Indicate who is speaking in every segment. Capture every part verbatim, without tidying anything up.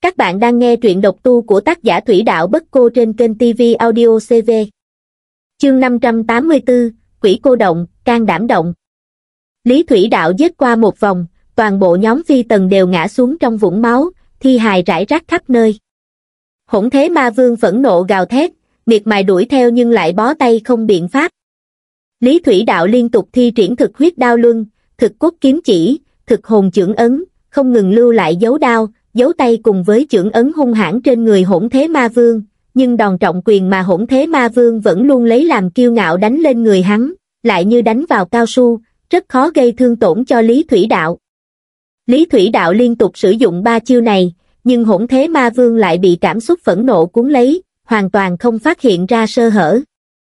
Speaker 1: Các bạn đang nghe truyện độc tu của tác giả Thủy Đạo Bất Cô trên kênh ti vi Audio xê vê. Chương năm trăm tám mươi tư, Quỷ Cô Động, Can Đảm Động. Lý Thủy Đạo giết qua một vòng, toàn bộ nhóm phi tần đều ngã xuống trong vũng máu, thi hài rải rác khắp nơi. Hỗn Thế Ma Vương phẫn nộ gào thét, miệt mài đuổi theo nhưng lại bó tay không biện pháp. Lý Thủy Đạo liên tục thi triển thực huyết đao luân, thực cốt kiếm chỉ, thực hồn chưởng ấn, không ngừng lưu lại dấu đao, dấu tay cùng với chưởng ấn hung hãn trên người Hỗn Thế Ma Vương, nhưng đòn trọng quyền mà Hỗn Thế Ma Vương vẫn luôn lấy làm kiêu ngạo đánh lên người hắn, lại như đánh vào cao su, rất khó gây thương tổn cho Lý Thủy Đạo. Lý Thủy Đạo liên tục sử dụng ba chiêu này, nhưng Hỗn Thế Ma Vương lại bị cảm xúc phẫn nộ cuốn lấy, hoàn toàn không phát hiện ra sơ hở.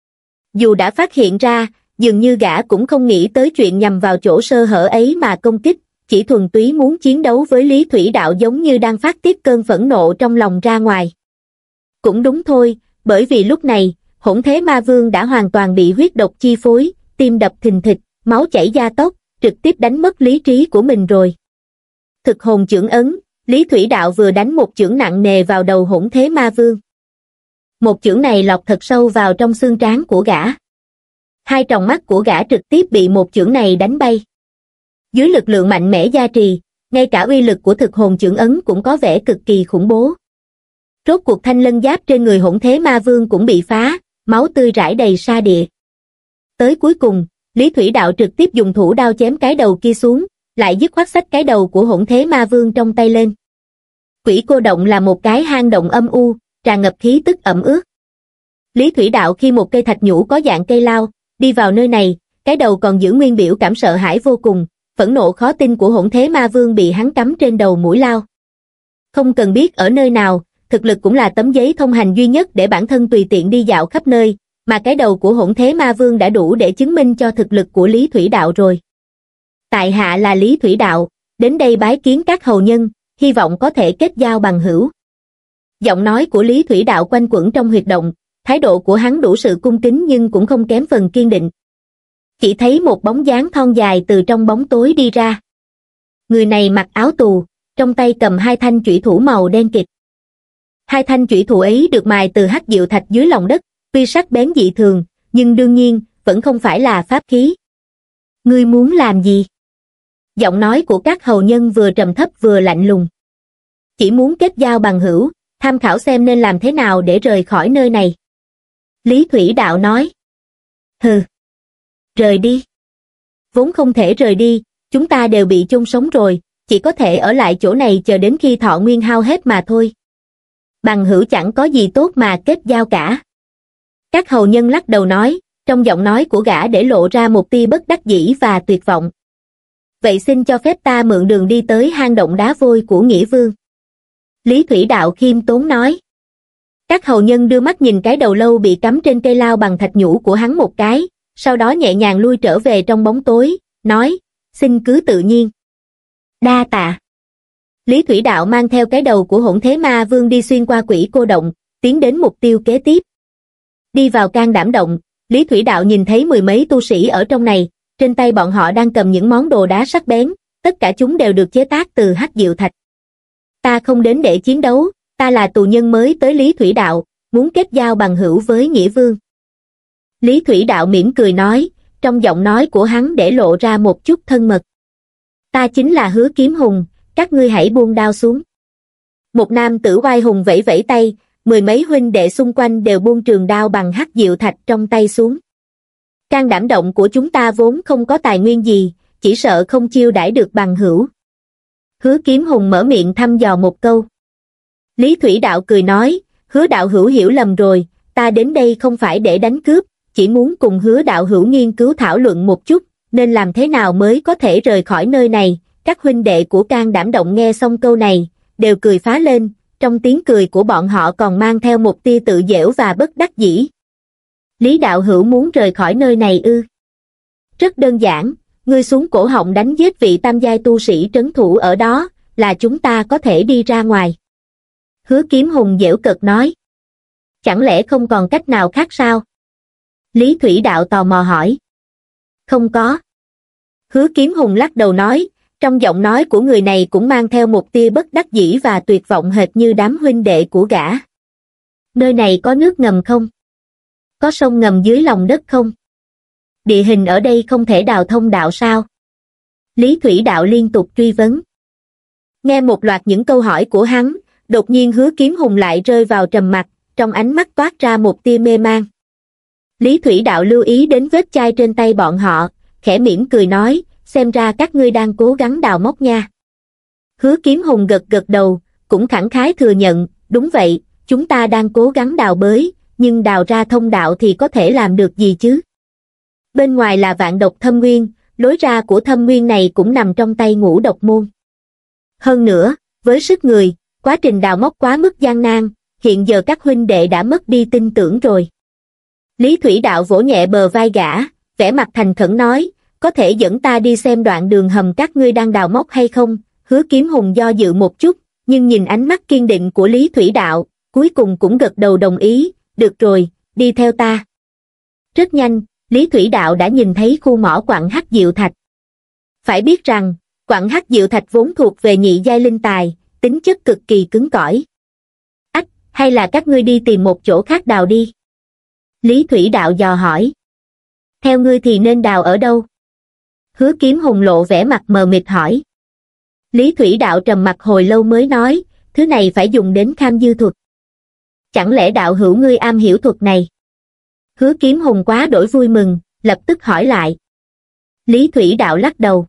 Speaker 1: Dù đã phát hiện ra, dường như gã cũng không nghĩ tới chuyện nhằm vào chỗ sơ hở ấy mà công kích, chỉ thuần túy muốn chiến đấu với Lý Thủy Đạo giống như đang phát tiết cơn phẫn nộ trong lòng ra ngoài. Cũng đúng thôi, bởi vì lúc này, Hỗn Thế Ma Vương đã hoàn toàn bị huyết độc chi phối, tim đập thình thịch, máu chảy da tóc, trực tiếp đánh mất lý trí của mình rồi. Thực hồn chưởng ấn, Lý Thủy Đạo vừa đánh một chưởng nặng nề vào đầu Hỗn Thế Ma Vương. Một chưởng này lọt thật sâu vào trong xương trán của gã. Hai tròng mắt của gã trực tiếp bị một chưởng này đánh bay. Dưới lực lượng mạnh mẽ gia trì, ngay cả uy lực của thực hồn chưởng ấn cũng có vẻ cực kỳ khủng bố. Rốt cuộc thanh lân giáp trên người Hỗn Thế Ma Vương cũng bị phá, máu tươi rải đầy sa địa. Tới cuối cùng, Lý Thủy Đạo trực tiếp dùng thủ đao chém cái đầu kia xuống, lại dứt khoát xách cái đầu của Hỗn Thế Ma Vương trong tay lên. Quỷ Cô Động là một cái hang động âm u, tràn ngập khí tức ẩm ướt. Lý Thủy Đạo khi một cây thạch nhũ có dạng cây lao, đi vào nơi này, cái đầu còn giữ nguyên biểu cảm sợ hãi vô cùng, phẫn nộ khó tin của Hỗn Thế Ma Vương bị hắn cắm trên đầu mũi lao. Không cần biết ở nơi nào, thực lực cũng là tấm giấy thông hành duy nhất để bản thân tùy tiện đi dạo khắp nơi, mà cái đầu của Hỗn Thế Ma Vương đã đủ để chứng minh cho thực lực của Lý Thủy Đạo rồi. Tại hạ là Lý Thủy Đạo, đến đây bái kiến các hầu nhân, hy vọng có thể kết giao bằng hữu. Giọng nói của Lý Thủy Đạo quanh quẩn trong huyệt động, thái độ của hắn đủ sự cung kính nhưng cũng không kém phần kiên định. Chỉ thấy một bóng dáng thon dài từ trong bóng tối đi ra. Người này mặc áo tù, trong tay cầm hai thanh chủy thủ màu đen kịt. Hai thanh chủy thủ ấy được mài từ hắc diệu thạch dưới lòng đất, tuy sắc bén dị thường, nhưng đương nhiên, vẫn không phải là pháp khí. Ngươi muốn làm gì? Giọng nói của các hầu nhân vừa trầm thấp vừa lạnh lùng. Chỉ muốn kết giao bằng hữu, tham khảo xem nên làm thế nào để rời khỏi nơi này. Lý Thủy Đạo nói. Hừ. Rời đi. Vốn không thể rời đi, chúng ta đều bị chôn sống rồi, chỉ có thể ở lại chỗ này chờ đến khi thọ nguyên hao hết mà thôi. Bằng hữu chẳng có gì tốt mà kết giao cả. Các hầu nhân lắc đầu nói, trong giọng nói của gã để lộ ra một tia bất đắc dĩ và tuyệt vọng. Vậy xin cho phép ta mượn đường đi tới hang động đá vôi của Nghĩa Vương. Lý Thủy Đạo khiêm tốn nói. Các hầu nhân đưa mắt nhìn cái đầu lâu bị cắm trên cây lao bằng thạch nhũ của hắn một cái, sau đó nhẹ nhàng lui trở về trong bóng tối, nói, xin cứ tự nhiên. Đa tạ. Lý Thủy Đạo mang theo cái đầu của Hỗn Thế Ma Vương đi xuyên qua Quỷ Cô Động, tiến đến mục tiêu kế tiếp. Đi vào Can Đảm Động, Lý Thủy Đạo nhìn thấy mười mấy tu sĩ ở trong này, trên tay bọn họ đang cầm những món đồ đá sắc bén, tất cả chúng đều được chế tác từ hắc diệu thạch. Ta không đến để chiến đấu, ta là tù nhân mới tới Lý Thủy Đạo, muốn kết giao bằng hữu với Nghĩa Vương. Lý Thủy Đạo mỉm cười nói, trong giọng nói của hắn để lộ ra một chút thân mật. Ta chính là Hứa Kiếm Hùng, các ngươi hãy buông đao xuống. Một nam tử oai hùng vẫy vẫy tay, mười mấy huynh đệ xung quanh đều buông trường đao bằng hắc diệu thạch trong tay xuống. Can Đảm Động của chúng ta vốn không có tài nguyên gì, chỉ sợ không chiêu đãi được bằng hữu. Hứa Kiếm Hùng mở miệng thăm dò một câu. Lý Thủy Đạo cười nói, Hứa đạo hữu hiểu lầm rồi, ta đến đây không phải để đánh cướp, chỉ muốn cùng Hứa đạo hữu nghiên cứu thảo luận một chút, nên làm thế nào mới có thể rời khỏi nơi này. Các huynh đệ của Can Đảm Động nghe xong câu này, đều cười phá lên, trong tiếng cười của bọn họ còn mang theo một tia tự giễu và bất đắc dĩ. Lý đạo hữu muốn rời khỏi nơi này ư? Rất đơn giản, ngươi xuống cổ họng đánh giết vị tam giai tu sĩ trấn thủ ở đó, là chúng ta có thể đi ra ngoài. Hứa Kiếm Hùng giễu cợt nói. Chẳng lẽ không còn cách nào khác sao? Lý Thủy Đạo tò mò hỏi. Không có. Hứa Kiếm Hùng lắc đầu nói, Trong giọng nói của người này cũng mang theo một tia bất đắc dĩ và tuyệt vọng hệt như đám huynh đệ của gã. Nơi này có nước ngầm không? Có sông ngầm dưới lòng đất không? Địa hình ở đây không thể đào thông đạo sao? Lý Thủy Đạo liên tục truy vấn. Nghe một loạt những câu hỏi của hắn, đột nhiên Hứa Kiếm Hùng lại rơi vào trầm mặc, trong ánh mắt toát ra một tia mê man. Lý Thủy Đạo lưu ý đến vết chai trên tay bọn họ, khẽ mỉm cười nói, xem ra các ngươi đang cố gắng đào móc nha. Hứa Kiếm Hùng gật gật đầu, cũng khẳng khái thừa nhận, đúng vậy, chúng ta đang cố gắng đào bới, nhưng đào ra thông đạo thì có thể làm được gì chứ? Bên ngoài là vạn độc thâm nguyên, lối ra của thâm nguyên này cũng nằm trong tay Ngũ Độc Môn. Hơn nữa, với sức người, quá trình đào móc quá mức gian nan, hiện giờ các huynh đệ đã mất đi tin tưởng rồi. Lý Thủy Đạo vỗ nhẹ bờ vai gã, vẻ mặt thành khẩn nói, có thể dẫn ta đi xem đoạn đường hầm các ngươi đang đào móc hay không? Hứa Kiếm Hùng do dự một chút, nhưng nhìn ánh mắt kiên định của Lý Thủy Đạo, cuối cùng cũng gật đầu đồng ý, được rồi, đi theo ta. Rất nhanh, Lý Thủy Đạo đã nhìn thấy khu mỏ quặng hắc diệu thạch. Phải biết rằng, quặng hắc diệu thạch vốn thuộc về nhị giai linh tài, tính chất cực kỳ cứng cỏi. Ách, hay là các ngươi đi tìm một chỗ khác đào đi? Lý Thủy Đạo dò hỏi. Theo ngươi thì nên đào ở đâu? Hứa Kiếm Hùng lộ vẻ mặt mờ mịt hỏi. Lý Thủy Đạo trầm mặt hồi lâu mới nói, thứ này phải dùng đến kham dư thuật. Chẳng lẽ đạo hữu ngươi am hiểu thuật này? Hứa Kiếm Hùng quá đổi vui mừng, lập tức hỏi lại. Lý Thủy Đạo lắc đầu.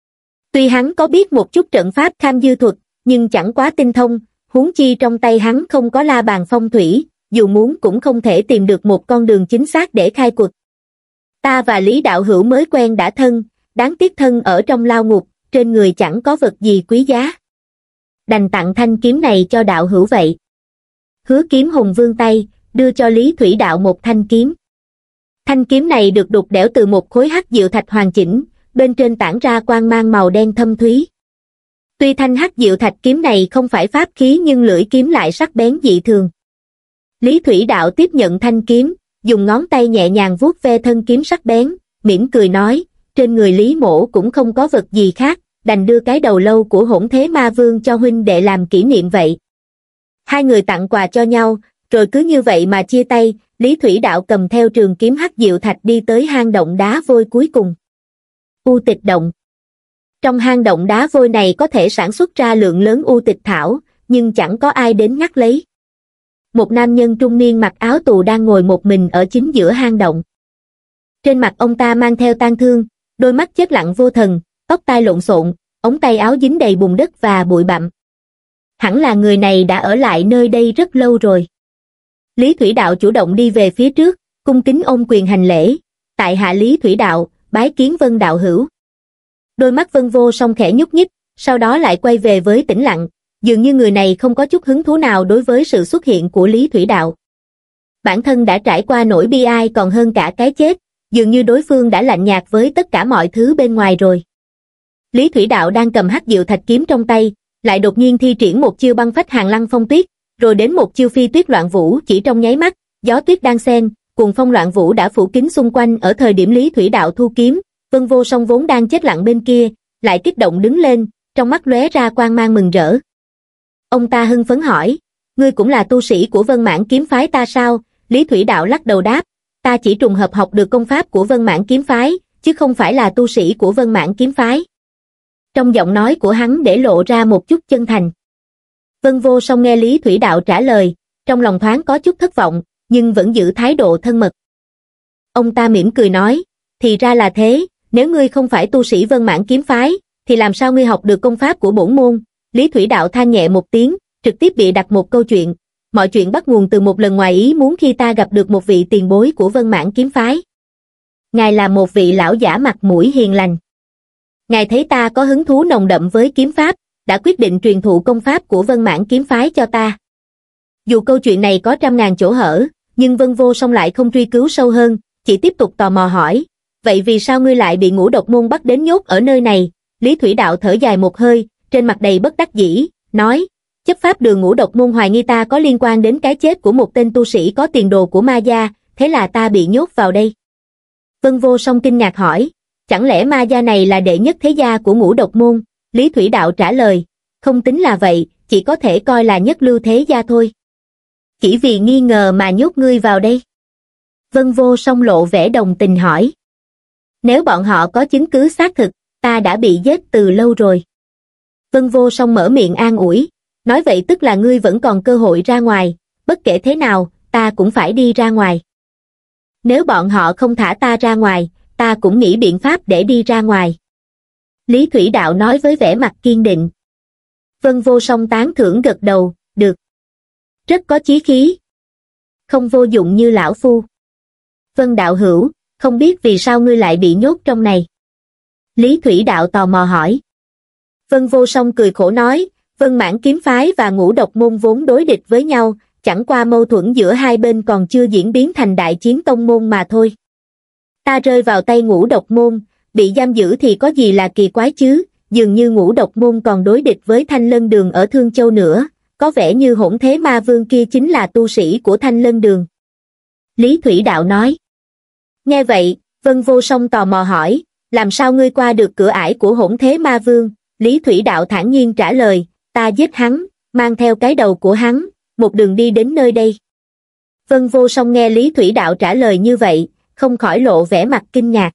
Speaker 1: Tuy hắn có biết một chút trận pháp kham dư thuật, nhưng chẳng quá tinh thông, huống chi trong tay hắn không có la bàn phong thủy, dù muốn cũng không thể tìm được một con đường chính xác để khai quật. Ta và Lý đạo hữu mới quen đã thân, đáng tiếc thân ở trong lao ngục, trên người chẳng có vật gì quý giá. Đành tặng thanh kiếm này cho đạo hữu vậy. Hứa Kiếm Hùng vươn tay, đưa cho Lý Thủy Đạo một thanh kiếm. Thanh kiếm này được đục đẽo từ một khối hắc diệu thạch hoàn chỉnh, bên trên tản ra quang mang màu đen thâm thúy. Tuy thanh hắc diệu thạch kiếm này không phải pháp khí nhưng lưỡi kiếm lại sắc bén dị thường. Lý Thủy Đạo tiếp nhận thanh kiếm, dùng ngón tay nhẹ nhàng vuốt ve thân kiếm sắc bén, mỉm cười nói, trên người Lý mỗ cũng không có vật gì khác, đành đưa cái đầu lâu của Hỗn Thế Ma Vương cho huynh đệ làm kỷ niệm vậy. Hai người tặng quà cho nhau, rồi cứ như vậy mà chia tay, Lý Thủy Đạo cầm theo trường kiếm hắc diệu thạch đi tới hang động đá vôi cuối cùng. U tịch động. Trong hang động đá vôi này có thể sản xuất ra lượng lớn u tịch thảo, nhưng chẳng có ai đến ngắt lấy. Một nam nhân trung niên mặc áo tù đang ngồi một mình ở chính giữa hang động. Trên mặt ông ta mang theo tang thương, đôi mắt chết lặng vô thần, tóc tai lộn xộn, ống tay áo dính đầy bùn đất và bụi bặm. Hẳn là người này đã ở lại nơi đây rất lâu rồi. Lý Thủy Đạo chủ động đi về phía trước, cung kính ôm quyền hành lễ, tại hạ Lý Thủy Đạo, bái kiến Vân đạo hữu. Đôi mắt Vân Vô Song khẽ nhúc nhích, sau đó lại quay về với tĩnh lặng, dường như người này không có chút hứng thú nào đối với sự xuất hiện của Lý Thủy Đạo. Bản thân đã trải qua nỗi bi ai còn hơn cả cái chết, dường như đối phương đã lạnh nhạt với tất cả mọi thứ bên ngoài rồi. Lý Thủy Đạo đang cầm hắc diệu thạch kiếm trong tay, lại đột nhiên thi triển một chiêu băng phách hàng lăng phong tuyết, rồi đến một chiêu phi tuyết loạn vũ chỉ trong nháy mắt, gió tuyết đang xen, cuồng phong loạn vũ đã phủ kín xung quanh. Ở thời điểm Lý Thủy Đạo thu kiếm, Vân Vô Song vốn đang chết lặng bên kia, lại kích động đứng lên, trong mắt lóe ra quang mang mừng rỡ. Ông ta hưng phấn hỏi, ngươi cũng là tu sĩ của Vân Mãn kiếm phái ta sao? Lý Thủy Đạo lắc đầu đáp, ta chỉ trùng hợp học được công pháp của Vân Mãn kiếm phái, chứ không phải là tu sĩ của Vân Mãn kiếm phái. Trong giọng nói của hắn để lộ ra một chút chân thành. Vân Vô Song nghe Lý Thủy Đạo trả lời, trong lòng thoáng có chút thất vọng, nhưng vẫn giữ thái độ thân mật. Ông ta mỉm cười nói, thì ra là thế, nếu ngươi không phải tu sĩ Vân Mãn kiếm phái, thì làm sao ngươi học được công pháp của bổn môn? Lý Thủy Đạo than nhẹ một tiếng, trực tiếp bịa đặt một câu chuyện, mọi chuyện bắt nguồn từ một lần ngoài ý muốn khi ta gặp được một vị tiền bối của Vân Mãn kiếm phái. Ngài là một vị lão giả mặt mũi hiền lành. Ngài thấy ta có hứng thú nồng đậm với kiếm pháp, đã quyết định truyền thụ công pháp của Vân Mãn kiếm phái cho ta. Dù câu chuyện này có trăm ngàn chỗ hở, nhưng Vân Vô Song lại không truy cứu sâu hơn, chỉ tiếp tục tò mò hỏi, vậy vì sao ngươi lại bị Ngũ Độc môn bắt đến nhốt ở nơi này? Lý Thủy Đạo thở dài một hơi, trên mặt đầy bất đắc dĩ, nói, chấp pháp đường Ngũ Độc môn hoài nghi ta có liên quan đến cái chết của một tên tu sĩ có tiền đồ của ma gia, thế là ta bị nhốt vào đây. Vân Vô Song kinh ngạc hỏi, chẳng lẽ ma gia này là đệ nhất thế gia của Ngũ Độc môn? Lý Thủy Đạo trả lời, không tính là vậy, chỉ có thể coi là nhất lưu thế gia thôi. Chỉ vì nghi ngờ mà nhốt ngươi vào đây. Vân Vô Song lộ vẻ đồng tình hỏi. Nếu bọn họ có chứng cứ xác thực, ta đã bị giết từ lâu rồi. Vân Vô Song mở miệng an ủi, nói vậy tức là ngươi vẫn còn cơ hội ra ngoài, bất kể thế nào, ta cũng phải đi ra ngoài. Nếu bọn họ không thả ta ra ngoài, ta cũng nghĩ biện pháp để đi ra ngoài. Lý Thủy Đạo nói với vẻ mặt kiên định. Vân Vô Song tán thưởng gật đầu, được. Rất có chí khí. Không vô dụng như lão phu. Vân Đạo hữu, không biết vì sao ngươi lại bị nhốt trong này. Lý Thủy Đạo tò mò hỏi. Vân Vô Song cười khổ nói, Vân Mãn kiếm phái và Ngũ Độc môn vốn đối địch với nhau, chẳng qua mâu thuẫn giữa hai bên còn chưa diễn biến thành đại chiến tông môn mà thôi. Ta rơi vào tay Ngũ Độc môn, bị giam giữ thì có gì là kỳ quái chứ, dường như Ngũ Độc môn còn đối địch với Thanh Lân Đường ở Thương Châu nữa, có vẻ như Hỗn Thế Ma Vương kia chính là tu sĩ của Thanh Lân Đường. Lý Thủy Đạo nói. Nghe vậy, Vân Vô Song tò mò hỏi, làm sao ngươi qua được cửa ải của Hỗn Thế Ma Vương? Lý Thủy Đạo thản nhiên trả lời, ta giết hắn, mang theo cái đầu của hắn, một đường đi đến nơi đây. Vân Vô Song nghe Lý Thủy Đạo trả lời như vậy, không khỏi lộ vẻ mặt kinh ngạc.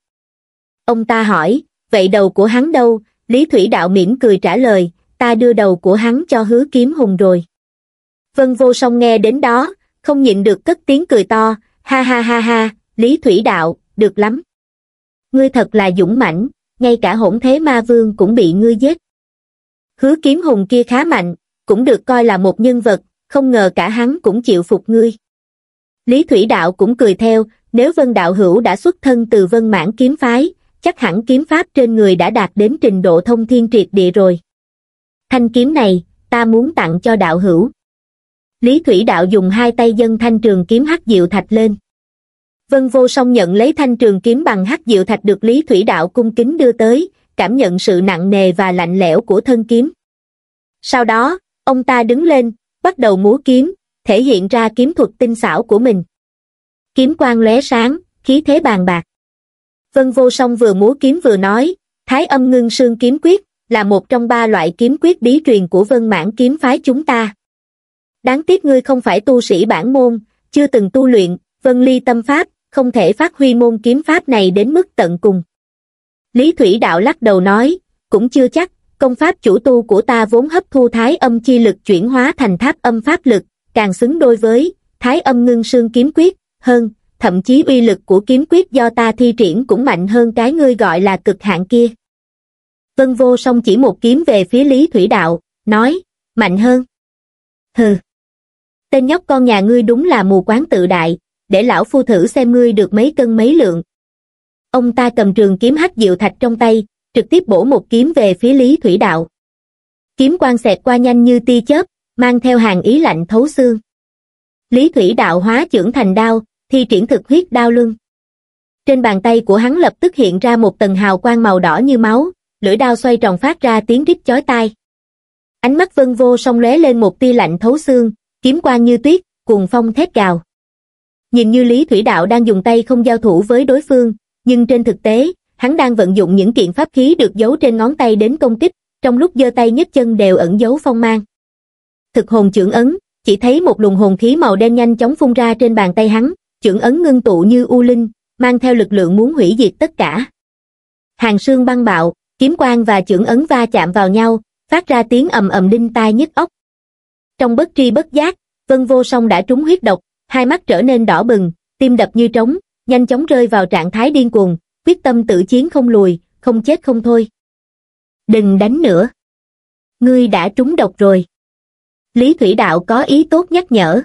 Speaker 1: Ông ta hỏi, vậy đầu của hắn đâu? Lý Thủy Đạo mỉm cười trả lời, ta đưa đầu của hắn cho Hứa Kiếm Hùng rồi. Vân Vô Song nghe đến đó, không nhịn được cất tiếng cười to, ha ha ha ha, Lý Thủy Đạo, được lắm. Ngươi thật là dũng mãnh, ngay cả Hỗn Thế Ma Vương cũng bị ngươi giết. Hứa Kiếm Hùng kia khá mạnh, cũng được coi là một nhân vật, không ngờ cả hắn cũng chịu phục ngươi. Lý Thủy Đạo cũng cười theo, nếu Vân Đạo hữu đã xuất thân từ Vân Mãn kiếm phái, chắc hẳn kiếm pháp trên người đã đạt đến trình độ thông thiên triệt địa rồi. Thanh kiếm này, ta muốn tặng cho đạo hữu. Lý Thủy Đạo dùng hai tay dâng thanh trường kiếm hắc diệu thạch lên. Vân Vô Song nhận lấy thanh trường kiếm bằng hắc diệu thạch được Lý Thủy Đạo cung kính đưa tới, cảm nhận sự nặng nề và lạnh lẽo của thân kiếm. Sau đó, ông ta đứng lên, bắt đầu múa kiếm, thể hiện ra kiếm thuật tinh xảo của mình. Kiếm quang lóe sáng, khí thế bàn bạc. Vân Vô Song vừa múa kiếm vừa nói, Thái Âm Ngưng Sương kiếm quyết là một trong ba loại kiếm quyết bí truyền của Vân Mãn kiếm phái chúng ta. Đáng tiếc ngươi không phải tu sĩ bản môn, chưa từng tu luyện Vân Ly tâm pháp, không thể phát huy môn kiếm pháp này đến mức tận cùng. Lý Thủy Đạo lắc đầu nói, cũng chưa chắc, công pháp chủ tu của ta vốn hấp thu Thái Âm chi lực chuyển hóa thành Tháp Âm pháp lực, càng xứng đôi với Thái Âm Ngưng Sương kiếm quyết, hơn, thậm chí uy lực của kiếm quyết do ta thi triển cũng mạnh hơn cái ngươi gọi là cực hạn kia. Vân Vô Song chỉ một kiếm về phía Lý Thủy Đạo, nói, mạnh hơn. Hừ. Tên nhóc con nhà ngươi đúng là mù quáng tự đại, để lão phu thử xem ngươi được mấy cân mấy lượng. Ông ta cầm trường kiếm hắc diệu thạch trong tay, trực tiếp bổ một kiếm về phía Lý Thủy Đạo. Kiếm quang xẹt qua nhanh như tia chớp, mang theo hàn ý lạnh thấu xương. Lý Thủy Đạo hóa chưởng thành đao, thi triển thực huyết đao luân. Trên bàn tay của hắn lập tức hiện ra một tầng hào quang màu đỏ như máu, lưỡi đao xoay tròn phát ra tiếng rít chói tai. Ánh mắt Vân Vô Song lóe lên một tia lạnh thấu xương, kiếm quang như tuyết, cuồng phong thét gào. Nhìn như Lý Thủy Đạo đang dùng tay không giao thủ với đối phương, nhưng trên thực tế, hắn đang vận dụng những kiện pháp khí được giấu trên ngón tay đến công kích, trong lúc giơ tay nhấc chân đều ẩn giấu phong mang. Thực hồn chưởng ấn, chỉ thấy một luồng hồn khí màu đen nhanh chóng phun ra trên bàn tay hắn, chưởng ấn ngưng tụ như u linh, mang theo lực lượng muốn hủy diệt tất cả. Hàn sương băng bạo, kiếm quang và chưởng ấn va chạm vào nhau, phát ra tiếng ầm ầm đinh tai nhức óc. Trong bất tri bất giác, Vân Vô Song đã trúng huyết độc, hai mắt trở nên đỏ bừng, tim đập như trống, nhanh chóng rơi vào trạng thái điên cuồng, quyết tâm tự chiến không lùi, không chết không thôi. Đừng đánh nữa. Ngươi đã trúng độc rồi. Lý Thủy Đạo có ý tốt nhắc nhở.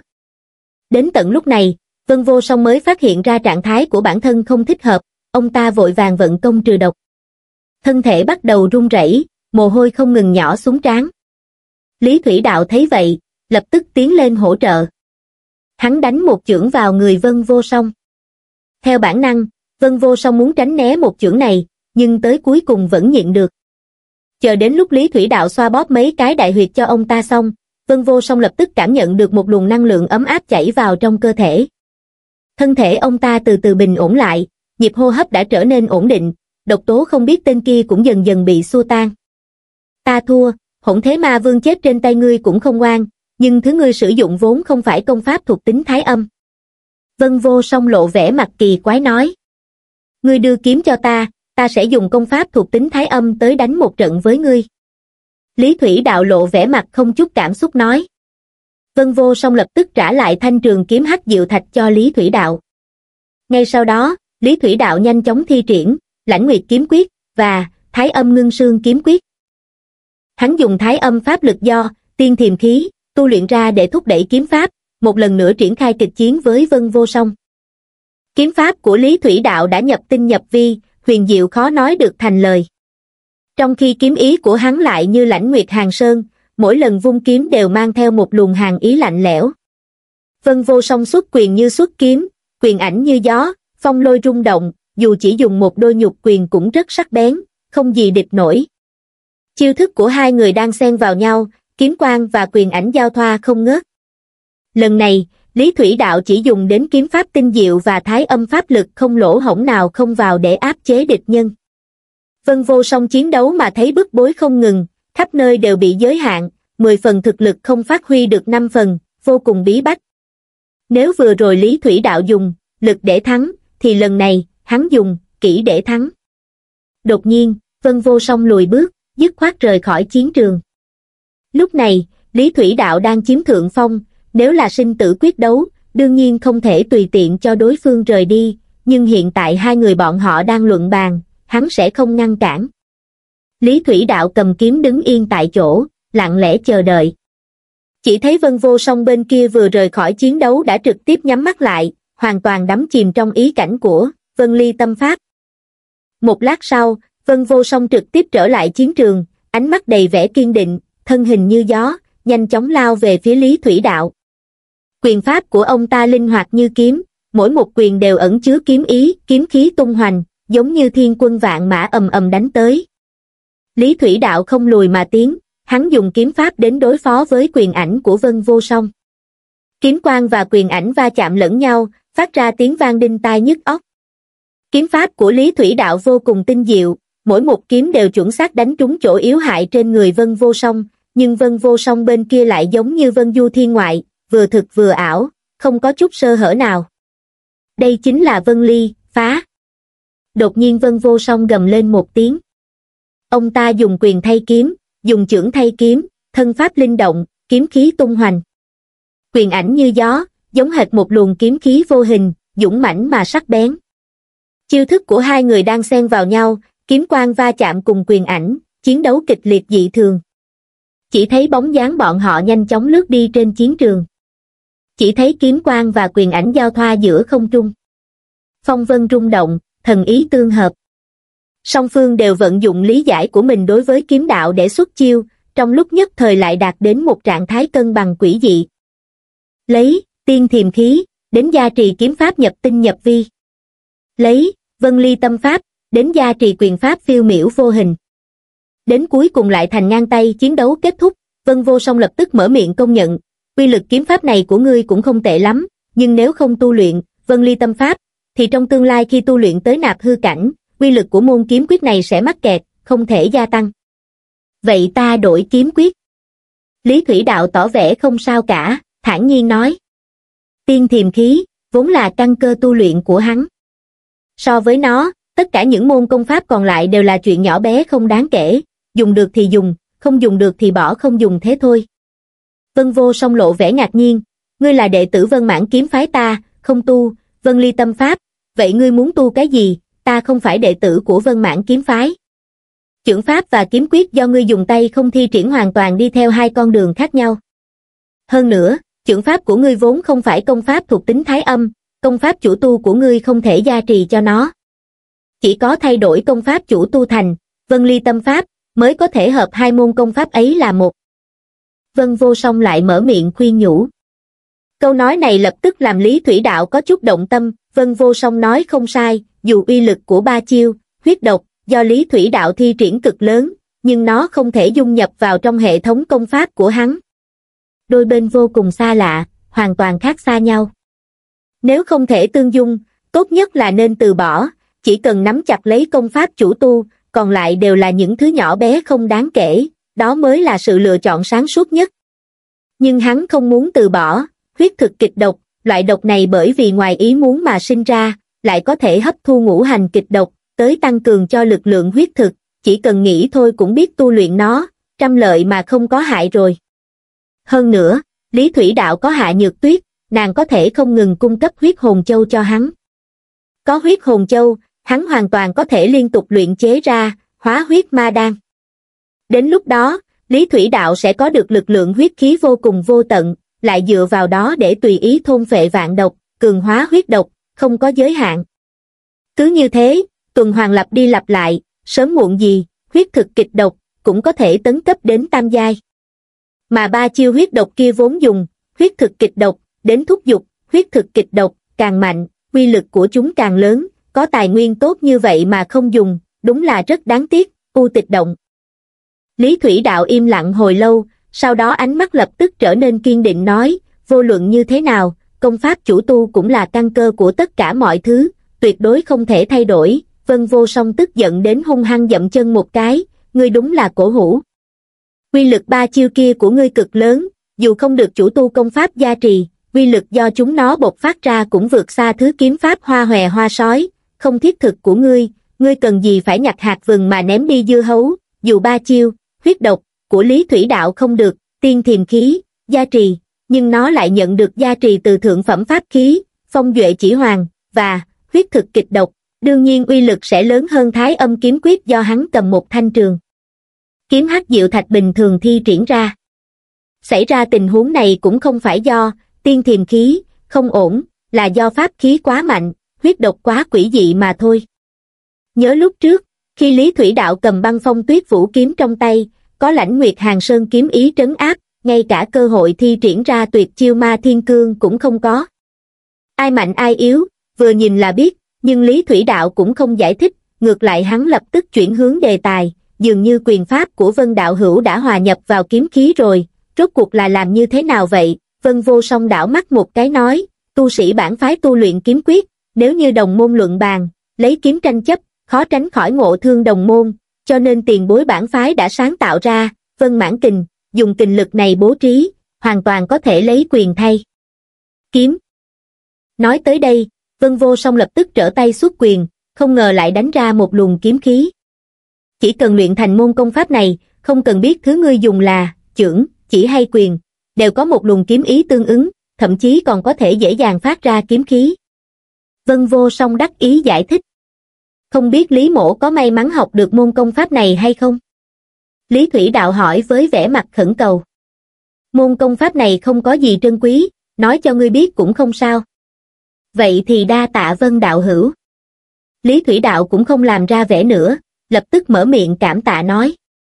Speaker 1: Đến tận lúc này, Vân Vô Song mới phát hiện ra trạng thái của bản thân không thích hợp, ông ta vội vàng vận công trừ độc. Thân thể bắt đầu run rẩy, mồ hôi không ngừng nhỏ xuống trán. Lý Thủy Đạo thấy vậy, lập tức tiến lên hỗ trợ. Hắn đánh một chưởng vào người Vân Vô Song. Theo bản năng, Vân Vô Song muốn tránh né một chưởng này, nhưng tới cuối cùng vẫn nhịn được. Chờ đến lúc Lý Thủy Đạo xoa bóp mấy cái đại huyệt cho ông ta xong, Vân Vô Song lập tức cảm nhận được một luồng năng lượng ấm áp chảy vào trong cơ thể. Thân thể ông ta từ từ bình ổn lại, nhịp hô hấp đã trở nên ổn định, độc tố không biết tên kia cũng dần dần bị xua tan. ta thua, Hỗn Thế Ma Vương chết trên tay ngươi cũng không oan, nhưng thứ ngươi sử dụng vốn không phải công pháp thuộc tính Thái Âm. Vân Vô Song lộ vẻ mặt kỳ quái nói. Ngươi đưa kiếm cho ta, ta sẽ dùng công pháp thuộc tính Thái Âm tới đánh một trận với ngươi. Lý Thủy Đạo lộ vẻ mặt không chút cảm xúc nói. Vân Vô Song lập tức trả lại thanh trường kiếm hắc diệu thạch cho Lý Thủy Đạo. Ngay sau đó, Lý Thủy Đạo nhanh chóng thi triển Lãnh Nguyệt kiếm quyết và Thái Âm ngưng sương kiếm quyết. Hắn dùng Thái Âm pháp lực do tiên thiềm khí tu luyện ra để thúc đẩy kiếm pháp, một lần nữa triển khai kịch chiến với Vân Vô Song. Kiếm pháp của Lý Thủy Đạo đã nhập tinh nhập vi, huyền diệu khó nói được thành lời. Trong khi kiếm ý của hắn lại như Lãnh Nguyệt hàng sơn, mỗi lần vung kiếm đều mang theo một luồng hàn ý lạnh lẽo. Vân Vô Song xuất quyền như xuất kiếm, quyền ảnh như gió, phong lôi rung động, dù chỉ dùng một đôi nhục quyền cũng rất sắc bén, không gì địch nổi. Chiêu thức của hai người đang xen vào nhau, kiếm quang và quyền ảnh giao thoa không ngớt. Lần này, Lý Thủy Đạo chỉ dùng đến kiếm pháp tinh diệu và Thái Âm pháp lực không lỗ hổng nào không vào để áp chế địch nhân. Vân Vô Song chiến đấu mà thấy bức bối không ngừng, khắp nơi đều bị giới hạn, mười phần thực lực không phát huy được năm phần, vô cùng bí bách. Nếu vừa rồi Lý Thủy Đạo dùng lực để thắng, thì lần này, hắn dùng kỹ để thắng. Đột nhiên, Vân Vô Song lùi bước, dứt khoát rời khỏi chiến trường. Lúc này, Lý Thủy Đạo đang chiếm thượng phong, nếu là sinh tử quyết đấu, đương nhiên không thể tùy tiện cho đối phương rời đi, nhưng hiện tại hai người bọn họ đang luận bàn, hắn sẽ không ngăn cản. Lý Thủy Đạo cầm kiếm đứng yên tại chỗ, lặng lẽ chờ đợi. Chỉ thấy Vân Vô Song bên kia vừa rời khỏi chiến đấu đã trực tiếp nhắm mắt lại, hoàn toàn đắm chìm trong ý cảnh của Vân Ly tâm pháp. Một lát sau, Vân Vô Song trực tiếp trở lại chiến trường, ánh mắt đầy vẻ kiên định, thân hình như gió, nhanh chóng lao về phía Lý Thủy Đạo. Quyền pháp của ông ta linh hoạt như kiếm, mỗi một quyền đều ẩn chứa kiếm ý, kiếm khí tung hoành, giống như thiên quân vạn mã ầm ầm đánh tới. Lý Thủy Đạo không lùi mà tiến, hắn dùng kiếm pháp đến đối phó với quyền ảnh của Vân Vô Song. Kiếm quang và quyền ảnh va chạm lẫn nhau, phát ra tiếng vang đinh tai nhức óc. Kiếm pháp của Lý Thủy Đạo vô cùng tinh diệu, mỗi một kiếm đều chuẩn xác đánh trúng chỗ yếu hại trên người Vân Vô Song, nhưng Vân Vô Song bên kia lại giống như Vân Du Thiên Ngoại, vừa thực vừa ảo, không có chút sơ hở nào. Đây chính là Vân Ly, phá. Đột nhiên Vân Vô Song gầm lên một tiếng. Ông ta dùng quyền thay kiếm, dùng chưởng thay kiếm, thân pháp linh động, kiếm khí tung hoành. Quyền ảnh như gió, giống hệt một luồng kiếm khí vô hình, dũng mãnh mà sắc bén. Chiêu thức của hai người đang xen vào nhau, kiếm quang va chạm cùng quyền ảnh, chiến đấu kịch liệt dị thường. Chỉ thấy bóng dáng bọn họ nhanh chóng lướt đi trên chiến trường. Chỉ thấy kiếm quang và quyền ảnh giao thoa giữa không trung. Phong vân rung động, thần ý tương hợp. Song phương đều vận dụng lý giải của mình đối với kiếm đạo để xuất chiêu, trong lúc nhất thời lại đạt đến một trạng thái cân bằng quỷ dị. Lấy tiên thiềm khí đến gia trì kiếm pháp nhập tinh nhập vi. Lấy Vân Ly tâm pháp đến gia trì quyền pháp phiêu miểu vô hình. Đến cuối cùng lại thành ngang tay, chiến đấu kết thúc, Vân Vô Song lập tức mở miệng công nhận, uy lực kiếm pháp này của ngươi cũng không tệ lắm, nhưng nếu không tu luyện Vân Ly tâm pháp, thì trong tương lai khi tu luyện tới nạp hư cảnh, uy lực của môn kiếm quyết này sẽ mắc kẹt, không thể gia tăng. Vậy ta đổi kiếm quyết. Lý Thủy Đạo tỏ vẻ không sao cả, thản nhiên nói. Tiên thiềm khí, vốn là căn cơ tu luyện của hắn. So với nó, tất cả những môn công pháp còn lại đều là chuyện nhỏ bé không đáng kể, dùng được thì dùng, không dùng được thì bỏ không dùng thế thôi. Vân Vô Song lộ vẻ ngạc nhiên, ngươi là đệ tử Vân Mãn kiếm phái ta, không tu Vân Ly tâm pháp, vậy ngươi muốn tu cái gì? Ta không phải đệ tử của Vân Mãn kiếm phái. Chưởng pháp và kiếm quyết do ngươi dùng tay không thi triển hoàn toàn đi theo hai con đường khác nhau. Hơn nữa, chưởng pháp của ngươi vốn không phải công pháp thuộc tính Thái Âm, công pháp chủ tu của ngươi không thể gia trì cho nó. Chỉ có thay đổi công pháp chủ tu thành Vân Ly tâm pháp mới có thể hợp hai môn công pháp ấy là một. Vân Vô Song lại mở miệng khuyên nhủ. Câu nói này lập tức làm Lý Thủy Đạo có chút động tâm. Vân Vô Song nói không sai, dù uy lực của ba chiêu huyết độc do Lý Thủy Đạo thi triển cực lớn, nhưng nó không thể dung nhập vào trong hệ thống công pháp của hắn. Đôi bên vô cùng xa lạ, hoàn toàn khác xa nhau. Nếu không thể tương dung, tốt nhất là nên từ bỏ, chỉ cần nắm chặt lấy công pháp chủ tu, còn lại đều là những thứ nhỏ bé không đáng kể, đó mới là sự lựa chọn sáng suốt nhất. Nhưng hắn không muốn từ bỏ, huyết thực kịch độc, loại độc này bởi vì ngoài ý muốn mà sinh ra, lại có thể hấp thu ngũ hành kịch độc, tới tăng cường cho lực lượng huyết thực, chỉ cần nghĩ thôi cũng biết tu luyện nó, trăm lợi mà không có hại rồi. Hơn nữa, Lý Thủy Đạo có Hạ Nhược Tuyết, nàng có thể không ngừng cung cấp huyết hồn châu cho hắn. Có huyết hồn châu, hắn hoàn toàn có thể liên tục luyện chế ra hóa huyết ma đan. Đến lúc đó, Lý Thủy Đạo sẽ có được lực lượng huyết khí vô cùng vô tận, lại dựa vào đó để tùy ý thôn phệ vạn độc, cường hóa huyết độc, không có giới hạn. Cứ như thế, tuần hoàn lặp đi lặp lại, sớm muộn gì, huyết thực kịch độc cũng có thể tấn cấp đến tam giai. Mà ba chiêu huyết độc kia vốn dùng, huyết thực kịch độc, đến thúc giục, huyết thực kịch độc càng mạnh, uy lực của chúng càng lớn, có tài nguyên tốt như vậy mà không dùng, đúng là rất đáng tiếc. U Tịch Động. Lý Thủy Đạo im lặng hồi lâu, sau đó ánh mắt lập tức trở nên kiên định nói, vô luận như thế nào, công pháp chủ tu cũng là căn cơ của tất cả mọi thứ, tuyệt đối không thể thay đổi. Vân Vô Song tức giận đến hung hăng dậm chân một cái, ngươi đúng là cổ hủ. Uy lực ba chiêu kia của ngươi cực lớn, dù không được chủ tu công pháp gia trì, uy lực do chúng nó bộc phát ra cũng vượt xa thứ kiếm pháp hoa hòe hoa sói, không thiết thực của ngươi, ngươi cần gì phải nhặt hạt vừng mà ném đi dưa hấu, dù ba chiêu, huyết độc, của Lý Thủy Đạo không được, tiên thiềm khí, gia trì, nhưng nó lại nhận được gia trì từ thượng phẩm pháp khí, phong duệ chỉ hoàng, và huyết thực kịch độc, đương nhiên uy lực sẽ lớn hơn Thái Âm kiếm quyết do hắn cầm một thanh trường kiếm hắc diệu thạch bình thường thi triển ra. Xảy ra tình huống này cũng không phải do tiên thiềm khí không ổn, là do pháp khí quá mạnh, huyết độc quá quỷ dị mà thôi. Nhớ lúc trước, khi Lý Thủy Đạo cầm băng phong tuyết vũ kiếm trong tay, có lãnh nguyệt hàng sơn kiếm ý trấn áp, ngay cả cơ hội thi triển ra tuyệt chiêu ma thiên cương cũng không có. Ai mạnh ai yếu, vừa nhìn là biết, nhưng Lý Thủy Đạo cũng không giải thích, ngược lại hắn lập tức chuyển hướng đề tài, dường như quyền pháp của Vân đạo hữu đã hòa nhập vào kiếm khí rồi, rốt cuộc là làm như thế nào vậy? Vân Vô Song đảo mắt một cái nói, tu sĩ bản phái tu luyện kiếm quyết, nếu như đồng môn luận bàn, lấy kiếm tranh chấp, khó tránh khỏi ngộ thương đồng môn, cho nên tiền bối bản phái đã sáng tạo ra, Vân Mãn Kình, dùng kình lực này bố trí, hoàn toàn có thể lấy quyền thay kiếm. Nói tới đây, Vân Vô Song lập tức trở tay xuất quyền, không ngờ lại đánh ra một luồng kiếm khí. Chỉ cần luyện thành môn công pháp này, không cần biết thứ ngươi dùng là chưởng, chỉ hay quyền, đều có một luồng kiếm ý tương ứng, thậm chí còn có thể dễ dàng phát ra kiếm khí. Vân Vô Song đắc ý giải thích. Không biết Lý Mỗ có may mắn học được môn công pháp này hay không? Lý Thủy Đạo hỏi với vẻ mặt khẩn cầu. Môn công pháp này không có gì trân quý, nói cho ngươi biết cũng không sao. Vậy thì đa tạ Vân đạo hữu. Lý Thủy Đạo cũng không làm ra vẻ nữa, lập tức mở miệng cảm tạ nói.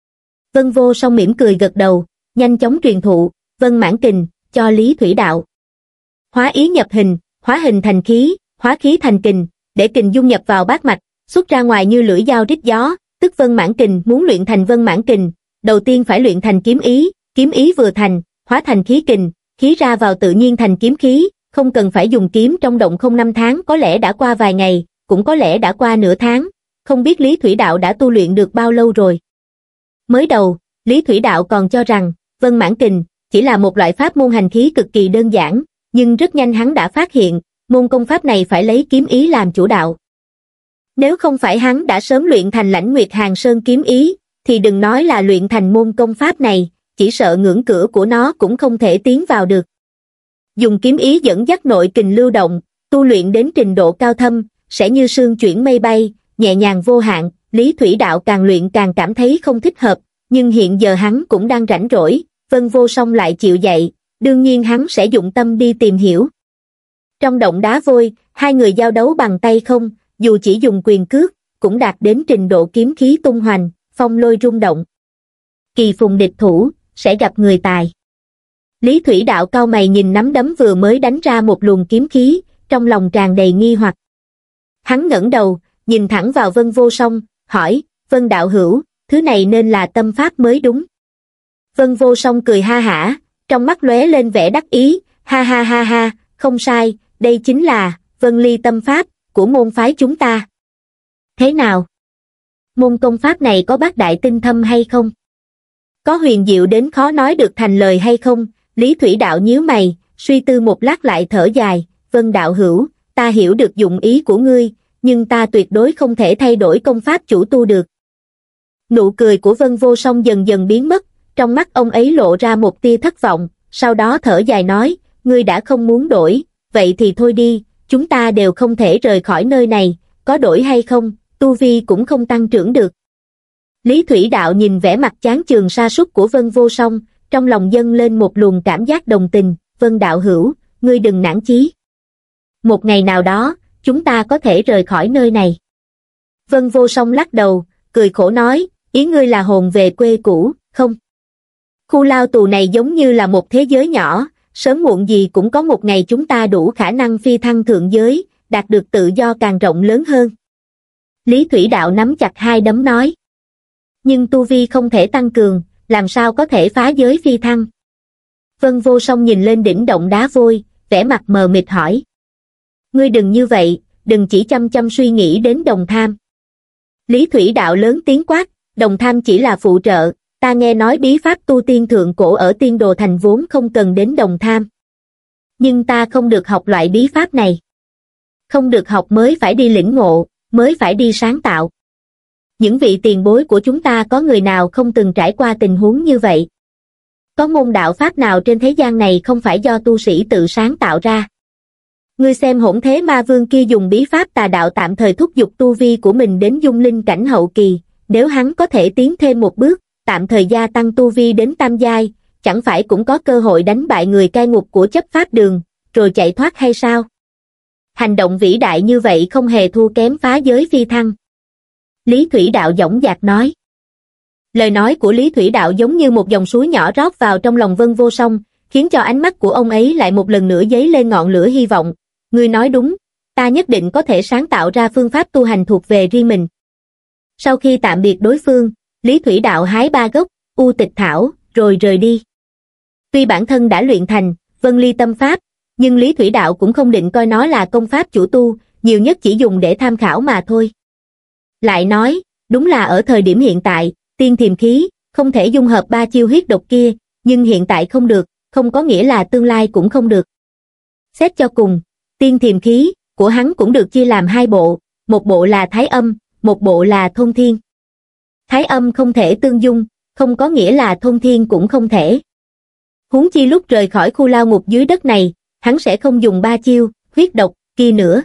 Speaker 1: Vân Vô Song mỉm cười gật đầu, nhanh chóng truyền thụ Vân Mãn Kình cho Lý Thủy Đạo. Hóa ý nhập hình, hóa hình thành khí, hóa khí thành kình, để kình dung nhập vào bát mạch, xuất ra ngoài như lưỡi dao rít gió, tức Vân Mãn Kình. Muốn luyện thành Vân Mãn Kình, đầu tiên phải luyện thành kiếm ý, kiếm ý vừa thành, hóa thành khí kình, khí ra vào tự nhiên thành kiếm khí, không cần phải dùng kiếm trong động không. Năm tháng có lẽ đã qua vài ngày, cũng có lẽ đã qua nửa tháng, không biết Lý Thủy Đạo đã tu luyện được bao lâu rồi. Mới đầu, Lý Thủy Đạo còn cho rằng Vân Mãn Kình chỉ là một loại pháp môn hành khí cực kỳ đơn giản, nhưng rất nhanh hắn đã phát hiện, môn công pháp này phải lấy kiếm ý làm chủ đạo. Nếu không phải hắn đã sớm luyện thành lãnh nguyệt hàng sơn kiếm ý, thì đừng nói là luyện thành môn công pháp này, chỉ sợ ngưỡng cửa của nó cũng không thể tiến vào được. Dùng kiếm ý dẫn dắt nội kình lưu động, tu luyện đến trình độ cao thâm, sẽ như sương chuyển mây bay, nhẹ nhàng vô hạn. Lý Thủy Đạo càng luyện càng cảm thấy không thích hợp, nhưng hiện giờ hắn cũng đang rảnh rỗi, Vân Vô Song lại chịu dạy, đương nhiên hắn sẽ dụng tâm đi tìm hiểu. Trong động đá vôi, hai người giao đấu bằng tay không, dù chỉ dùng quyền cước, cũng đạt đến trình độ kiếm khí tung hoành, phong lôi rung động. Kỳ phùng địch thủ, sẽ gặp người tài. Lý Thủy Đạo cau mày nhìn nắm đấm vừa mới đánh ra một luồng kiếm khí, trong lòng tràn đầy nghi hoặc. Hắn ngẩng đầu, nhìn thẳng vào Vân Vô Song, hỏi, Vân đạo hữu, thứ này nên là tâm pháp mới đúng. Vân Vô Song cười ha hả, trong mắt lóe lên vẻ đắc ý, ha ha ha ha, không sai, đây chính là Vân Ly tâm pháp của môn phái chúng ta. Thế nào? Môn công pháp này có bát đại tinh thâm hay không? Có huyền diệu đến khó nói được thành lời hay không? Lý Thủy Đạo nhíu mày, suy tư một lát lại thở dài, Vân đạo hữu, ta hiểu được dụng ý của ngươi, nhưng ta tuyệt đối không thể thay đổi công pháp chủ tu được. Nụ cười của Vân Vô Song dần dần biến mất, trong mắt ông ấy lộ ra một tia thất vọng, sau đó thở dài nói, ngươi đã không muốn đổi, vậy thì thôi đi, chúng ta đều không thể rời khỏi nơi này, có đổi hay không, tu vi cũng không tăng trưởng được. Lý Thủy Đạo nhìn vẻ mặt chán chường sa sút của Vân Vô Song, trong lòng dâng lên một luồng cảm giác đồng tình, Vân đạo hữu, ngươi đừng nản chí. Một ngày nào đó, chúng ta có thể rời khỏi nơi này. Vân Vô Song lắc đầu, cười khổ nói, ý ngươi là hồn về quê cũ, không? Khu lao tù này giống như là một thế giới nhỏ, sớm muộn gì cũng có một ngày chúng ta đủ khả năng phi thăng thượng giới, đạt được tự do càng rộng lớn hơn. Lý Thủy Đạo nắm chặt hai đấm nói. Nhưng tu vi không thể tăng cường, làm sao có thể phá giới phi thăng? Vân Vô Song nhìn lên đỉnh động đá vôi, vẻ mặt mờ mịt hỏi. Ngươi đừng như vậy, đừng chỉ chăm chăm suy nghĩ đến đồng tham. Lý Thủy Đạo lớn tiếng quát, đồng tham chỉ là phụ trợ, ta nghe nói bí pháp tu tiên thượng cổ ở Tiên Đồ Thành vốn không cần đến đồng tham. Nhưng ta không được học loại bí pháp này. Không được học mới phải đi lĩnh ngộ, mới phải đi sáng tạo. Những vị tiền bối của chúng ta có người nào không từng trải qua tình huống như vậy? Có môn đạo pháp nào trên thế gian này không phải do tu sĩ tự sáng tạo ra? Ngươi xem Hỗn Thế Ma Vương kia dùng bí pháp tà đạo tạm thời thúc giục tu vi của mình đến dung linh cảnh hậu kỳ, nếu hắn có thể tiến thêm một bước, tạm thời gia tăng tu vi đến tam giai, chẳng phải cũng có cơ hội đánh bại người cai ngục của chấp pháp đường, rồi chạy thoát hay sao? Hành động vĩ đại như vậy không hề thua kém phá giới phi thăng. Lý Thủy Đạo dõng dạc nói. Lời nói của Lý Thủy Đạo giống như một dòng suối nhỏ rót vào trong lòng Vân Vô Song, khiến cho ánh mắt của ông ấy lại một lần nữa dấy lên ngọn lửa hy vọng. Ngươi nói đúng, ta nhất định có thể sáng tạo ra phương pháp tu hành thuộc về riêng mình. Sau khi tạm biệt đối phương, Lý Thủy Đạo hái ba gốc U Tịch Thảo, rồi rời đi. Tuy bản thân đã luyện thành Vân Ly Tâm Pháp, nhưng Lý Thủy Đạo cũng không định coi nó là công pháp chủ tu, nhiều nhất chỉ dùng để tham khảo mà thôi. Lại nói, đúng là ở thời điểm hiện tại, tiên thiềm khí, không thể dung hợp ba chiêu huyết độc kia, nhưng hiện tại không được, không có nghĩa là tương lai cũng không được. Xét cho cùng, tiên thiềm khí của hắn cũng được chia làm hai bộ, một bộ là Thái Âm, một bộ là Thôn Thiên. Thái Âm không thể tương dung, không có nghĩa là Thôn Thiên cũng không thể. Huống chi lúc rời khỏi khu lao ngục dưới đất này, hắn sẽ không dùng ba chiêu huyết độc kia nữa.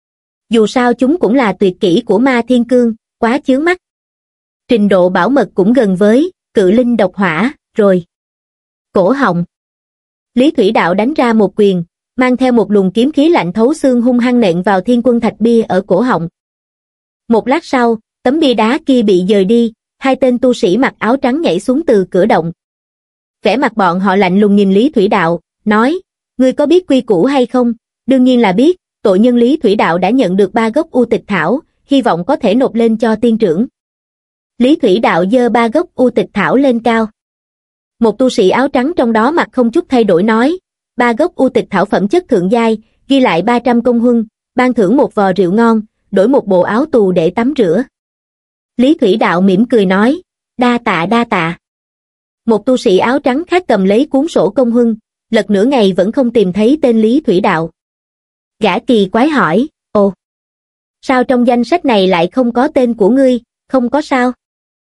Speaker 1: Dù sao chúng cũng là tuyệt kỹ của Ma Thiên Cương, quá chướng mắt. Trình độ bảo mật cũng gần với Cự Linh Độc Hỏa, rồi. Cổ họng. Lý Thủy Đạo đánh ra một quyền, mang theo một luồng kiếm khí lạnh thấu xương hung hăng nện vào Thiên Quân Thạch bia ở cổ họng. Một lát sau, tấm bia đá kia bị dời đi, hai tên tu sĩ mặc áo trắng nhảy xuống từ cửa động. Vẻ mặt bọn họ lạnh lùng nhìn Lý Thủy Đạo, nói, ngươi có biết quy củ hay không? Đương nhiên là biết, tội nhân Lý Thủy Đạo đã nhận được ba gốc U Tịch Thảo, hy vọng có thể nộp lên cho tiên trưởng. Lý Thủy Đạo giơ ba gốc U Tịch Thảo lên cao. Một tu sĩ áo trắng trong đó mặt không chút thay đổi nói, ba gốc U Tịch Thảo phẩm chất thượng giai, ghi lại ba trăm công huân, ban thưởng một vò rượu ngon, đổi một bộ áo tù để tắm rửa. Lý Thủy Đạo mỉm cười nói, đa tạ đa tạ. Một tu sĩ áo trắng khác cầm lấy cuốn sổ công huân, lật nửa ngày vẫn không tìm thấy tên Lý Thủy Đạo. Gã kỳ quái hỏi, ồ, sao trong danh sách này lại không có tên của ngươi, không có sao?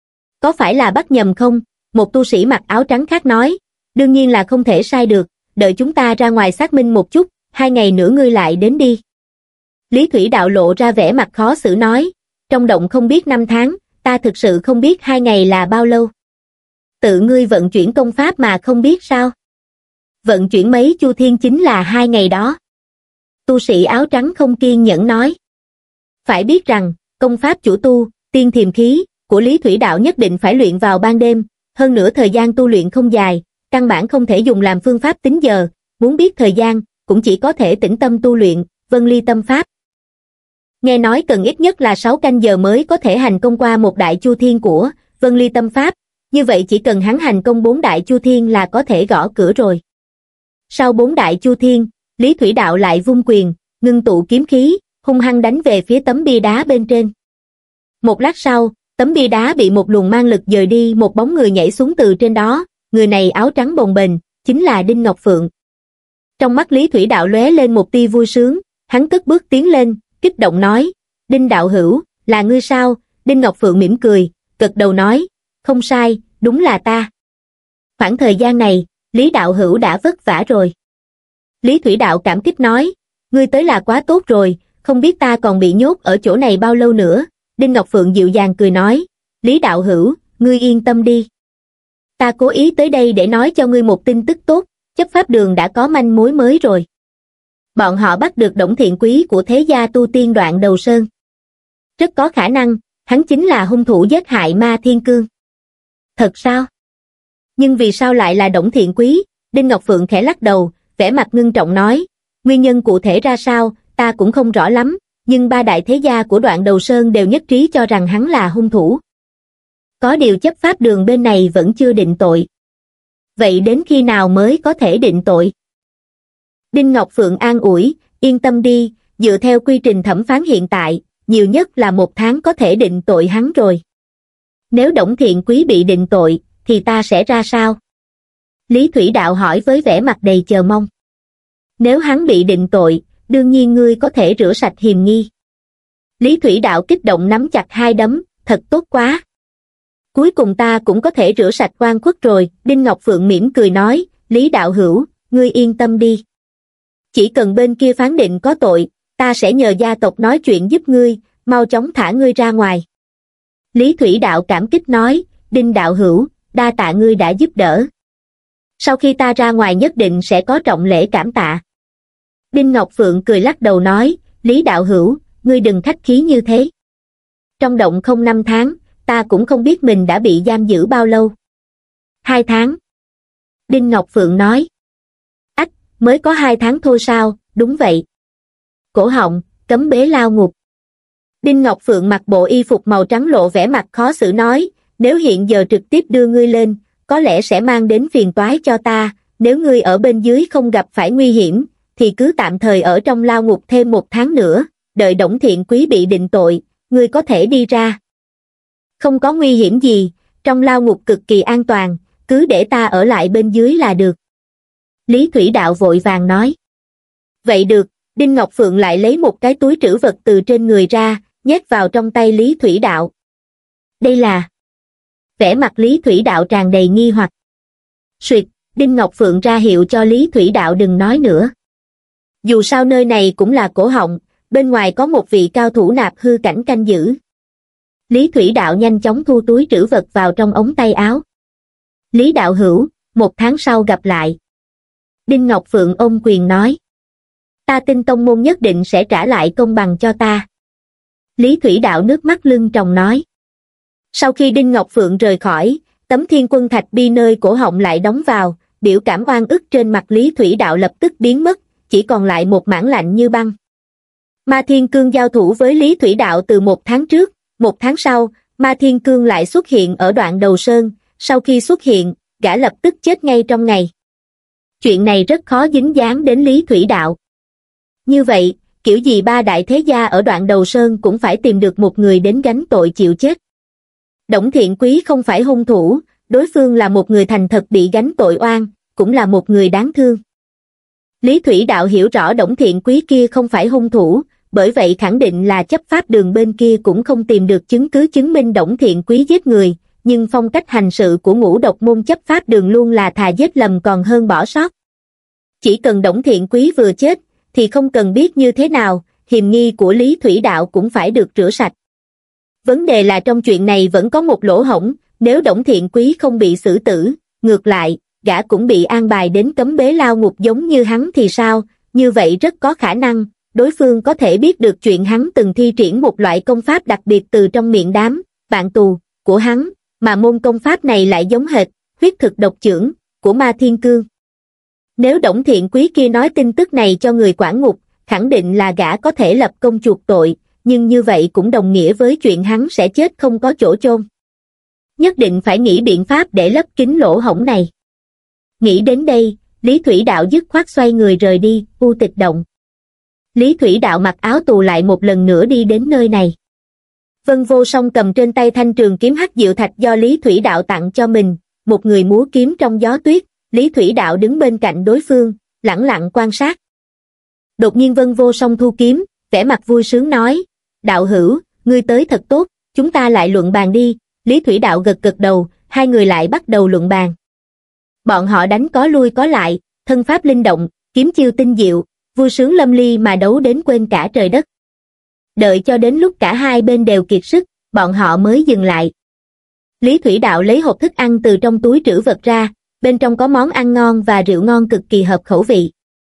Speaker 1: Có phải là bắt nhầm không? Một tu sĩ mặc áo trắng khác nói, đương nhiên là không thể sai được, đợi chúng ta ra ngoài xác minh một chút, hai ngày nữa ngươi lại đến đi. Lý Thủy Đạo lộ ra vẻ mặt khó xử nói, trong động không biết năm tháng, ta thực sự không biết hai ngày là bao lâu. Tự ngươi vận chuyển công pháp mà không biết sao? Vận chuyển mấy chu thiên chính là hai ngày đó. Tu sĩ áo trắng không kiên nhẫn nói. Phải biết rằng, công pháp chủ tu, tiên thiềm khí, của Lý Thủy Đạo nhất định phải luyện vào ban đêm, hơn nữa thời gian tu luyện không dài, căn bản không thể dùng làm phương pháp tính giờ, muốn biết thời gian, cũng chỉ có thể tĩnh tâm tu luyện, Vân Ly Tâm Pháp. Nghe nói cần ít nhất là sáu canh giờ mới có thể hành công qua một đại chu thiên của Vân Ly Tâm Pháp, như vậy chỉ cần hắn hành công bốn đại chu thiên là có thể gõ cửa rồi. Sau bốn đại chu thiên, Lý Thủy Đạo lại vung quyền, ngưng tụ kiếm khí, hung hăng đánh về phía tấm bia đá bên trên. Một lát sau, Tấm bia đá bị một luồng mang lực dời đi, một bóng người nhảy xuống từ trên đó, người này áo trắng bồng bềnh, chính là Đinh Ngọc Phượng. Trong mắt Lý Thủy Đạo lóe lên một tia vui sướng, hắn cất bước tiến lên, kích động nói, Đinh đạo hữu, là ngươi sao? Đinh Ngọc Phượng mỉm cười, gật đầu nói, không sai, đúng là ta. Khoảng thời gian này, Lý đạo hữu đã vất vả rồi. Lý Thủy Đạo cảm kích nói, ngươi tới là quá tốt rồi, không biết ta còn bị nhốt ở chỗ này bao lâu nữa. Đinh Ngọc Phượng dịu dàng cười nói, Lý đạo hữu, ngươi yên tâm đi. Ta cố ý tới đây để nói cho ngươi một tin tức tốt, chấp pháp đường đã có manh mối mới rồi. Bọn họ bắt được Đổng Thiện Quý của thế gia tu tiên Đoạn Đầu Sơn. Rất có khả năng, hắn chính là hung thủ giết hại Ma Thiên Cương. Thật sao? Nhưng vì sao lại là Đổng Thiện Quý? Đinh Ngọc Phượng khẽ lắc đầu, vẻ mặt ngưng trọng nói, nguyên nhân cụ thể ra sao, ta cũng không rõ lắm, nhưng ba đại thế gia của Đoạn Đầu Sơn đều nhất trí cho rằng hắn là hung thủ. Có điều chấp pháp đường bên này vẫn chưa định tội. Vậy đến khi nào mới có thể định tội? Đinh Ngọc Phượng an ủi, yên tâm đi, dựa theo quy trình thẩm phán hiện tại, nhiều nhất là một tháng có thể định tội hắn rồi. Nếu Đổng Thiện Quý bị định tội, thì ta sẽ ra sao? Lý Thủy Đạo hỏi với vẻ mặt đầy chờ mong. Nếu hắn bị định tội, đương nhiên ngươi có thể rửa sạch hiềm nghi. Lý Thủy Đạo kích động nắm chặt hai đấm, thật tốt quá. Cuối cùng ta cũng có thể rửa sạch oan khuất rồi. Đinh Ngọc Phượng mỉm cười nói, Lý đạo hữu, ngươi yên tâm đi. Chỉ cần bên kia phán định có tội, ta sẽ nhờ gia tộc nói chuyện giúp ngươi, mau chóng thả ngươi ra ngoài. Lý Thủy Đạo cảm kích nói, Đinh đạo hữu, đa tạ ngươi đã giúp đỡ. Sau khi ta ra ngoài nhất định sẽ có trọng lễ cảm tạ. Đinh Ngọc Phượng cười lắc đầu nói, Lý đạo hữu, ngươi đừng khách khí như thế. Trong động không năm tháng, ta cũng không biết mình đã bị giam giữ bao lâu. Hai tháng. Đinh Ngọc Phượng nói. Ách, mới có hai tháng thôi sao? Đúng vậy. Cổ họng, cấm bế lao ngục. Đinh Ngọc Phượng mặc bộ y phục màu trắng lộ vẻ mặt khó xử nói, nếu hiện giờ trực tiếp đưa ngươi lên, có lẽ sẽ mang đến phiền toái cho ta, nếu ngươi ở bên dưới không gặp phải nguy hiểm, thì cứ tạm thời ở trong lao ngục thêm một tháng nữa, đợi Đổng Thiện Quý bị định tội, ngươi có thể đi ra. Không có nguy hiểm gì, trong lao ngục cực kỳ an toàn, cứ để ta ở lại bên dưới là được. Lý Thủy Đạo vội vàng nói. Vậy được, Đinh Ngọc Phượng lại lấy một cái túi trữ vật từ trên người ra, nhét vào trong tay Lý Thủy Đạo. Đây là... Vẻ mặt Lý Thủy Đạo tràn đầy nghi hoặc. Suyệt, Đinh Ngọc Phượng ra hiệu cho Lý Thủy Đạo đừng nói nữa. Dù sao nơi này cũng là cổ họng, bên ngoài có một vị cao thủ nạp hư cảnh canh giữ. Lý Thủy Đạo nhanh chóng thu túi trữ vật vào trong ống tay áo. Lý đạo hữu, một tháng sau gặp lại. Đinh Ngọc Phượng ôm quyền nói. Ta tin tông môn nhất định sẽ trả lại công bằng cho ta. Lý Thủy Đạo nước mắt lưng tròng nói. Sau khi Đinh Ngọc Phượng rời khỏi, tấm thiên quân thạch bi nơi cổ họng lại đóng vào, biểu cảm oan ức trên mặt Lý Thủy Đạo lập tức biến mất, chỉ còn lại một mảng lạnh như băng. Ma Thiên Cương giao thủ với Lý Thủy Đạo từ một tháng trước, một tháng sau, Ma Thiên Cương lại xuất hiện ở Đoạn Đầu Sơn, sau khi xuất hiện, gã lập tức chết ngay trong ngày. Chuyện này rất khó dính dáng đến Lý Thủy Đạo. Như vậy, kiểu gì ba đại thế gia ở Đoạn Đầu Sơn cũng phải tìm được một người đến gánh tội chịu chết. Đổng Thiện Quý không phải hung thủ, đối phương là một người thành thật bị gánh tội oan, cũng là một người đáng thương. Lý Thủy Đạo hiểu rõ Đổng Thiện Quý kia không phải hung thủ, bởi vậy khẳng định là chấp pháp đường bên kia cũng không tìm được chứng cứ chứng minh Đổng Thiện Quý giết người, nhưng phong cách hành sự của ngũ độc môn chấp pháp đường luôn là thà giết lầm còn hơn bỏ sót. Chỉ cần Đổng Thiện Quý vừa chết, thì không cần biết như thế nào, hiềm nghi của Lý Thủy Đạo cũng phải được rửa sạch. Vấn đề là trong chuyện này vẫn có một lỗ hổng, nếu Đổng Thiện Quý không bị xử tử, ngược lại, gã cũng bị an bài đến cấm bế lao ngục giống như hắn thì sao, như vậy rất có khả năng, đối phương có thể biết được chuyện hắn từng thi triển một loại công pháp đặc biệt từ trong miệng đám, bạn tù, của hắn, mà môn công pháp này lại giống hệt, huyết thực độc chưởng, của Ma Thiên Cương. Nếu Đổng Thiện Quý kia nói tin tức này cho người quản ngục, khẳng định là gã có thể lập công chuộc tội, nhưng như vậy cũng đồng nghĩa với chuyện hắn sẽ chết không có chỗ chôn. Nhất định phải nghĩ biện pháp để lấp kín lỗ hổng này. Nghĩ đến đây, Lý Thủy Đạo dứt khoát xoay người rời đi, U Tịch Động. Lý Thủy Đạo mặc áo tù lại một lần nữa đi đến nơi này. Vân Vô Song cầm trên tay thanh trường kiếm hắc diệu thạch do Lý Thủy Đạo tặng cho mình, một người múa kiếm trong gió tuyết, Lý Thủy Đạo đứng bên cạnh đối phương, lẳng lặng quan sát. Đột nhiên Vân Vô Song thu kiếm, vẻ mặt vui sướng nói, đạo hữu, ngươi tới thật tốt, chúng ta lại luận bàn đi. Lý Thủy Đạo gật gật đầu, hai người lại bắt đầu luận bàn. Bọn họ đánh có lui có lại, thân pháp linh động, kiếm chiêu tinh diệu, vui sướng lâm ly mà đấu đến quên cả trời đất. Đợi cho đến lúc cả hai bên đều kiệt sức, bọn họ mới dừng lại. Lý Thủy Đạo lấy hộp thức ăn từ trong túi trữ vật ra, bên trong có món ăn ngon và rượu ngon cực kỳ hợp khẩu vị.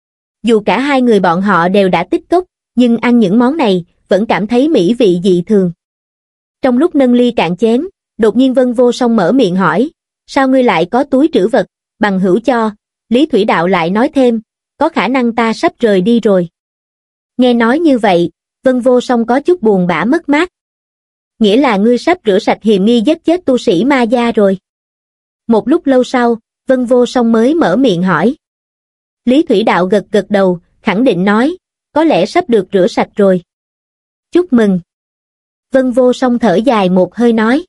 Speaker 1: Dù cả hai người bọn họ đều đã tích cốc, nhưng ăn những món này, vẫn cảm thấy mỹ vị dị thường. Trong lúc nâng ly cạn chén, đột nhiên Vân Vô Song mở miệng hỏi, sao ngươi lại có túi trữ vật, bằng hữu cho? Lý Thủy Đạo lại nói thêm, có khả năng ta sắp rời đi rồi. Nghe nói như vậy, Vân Vô Song có chút buồn bã mất mát. Nghĩa là ngươi sắp rửa sạch hiềm nghi giết chết tu sĩ ma gia rồi. Một lúc lâu sau, Vân Vô Song mới mở miệng hỏi. Lý Thủy Đạo gật gật đầu, khẳng định nói, có lẽ sắp được rửa sạch rồi. Chúc mừng. Vân Vô Song thở dài một hơi nói.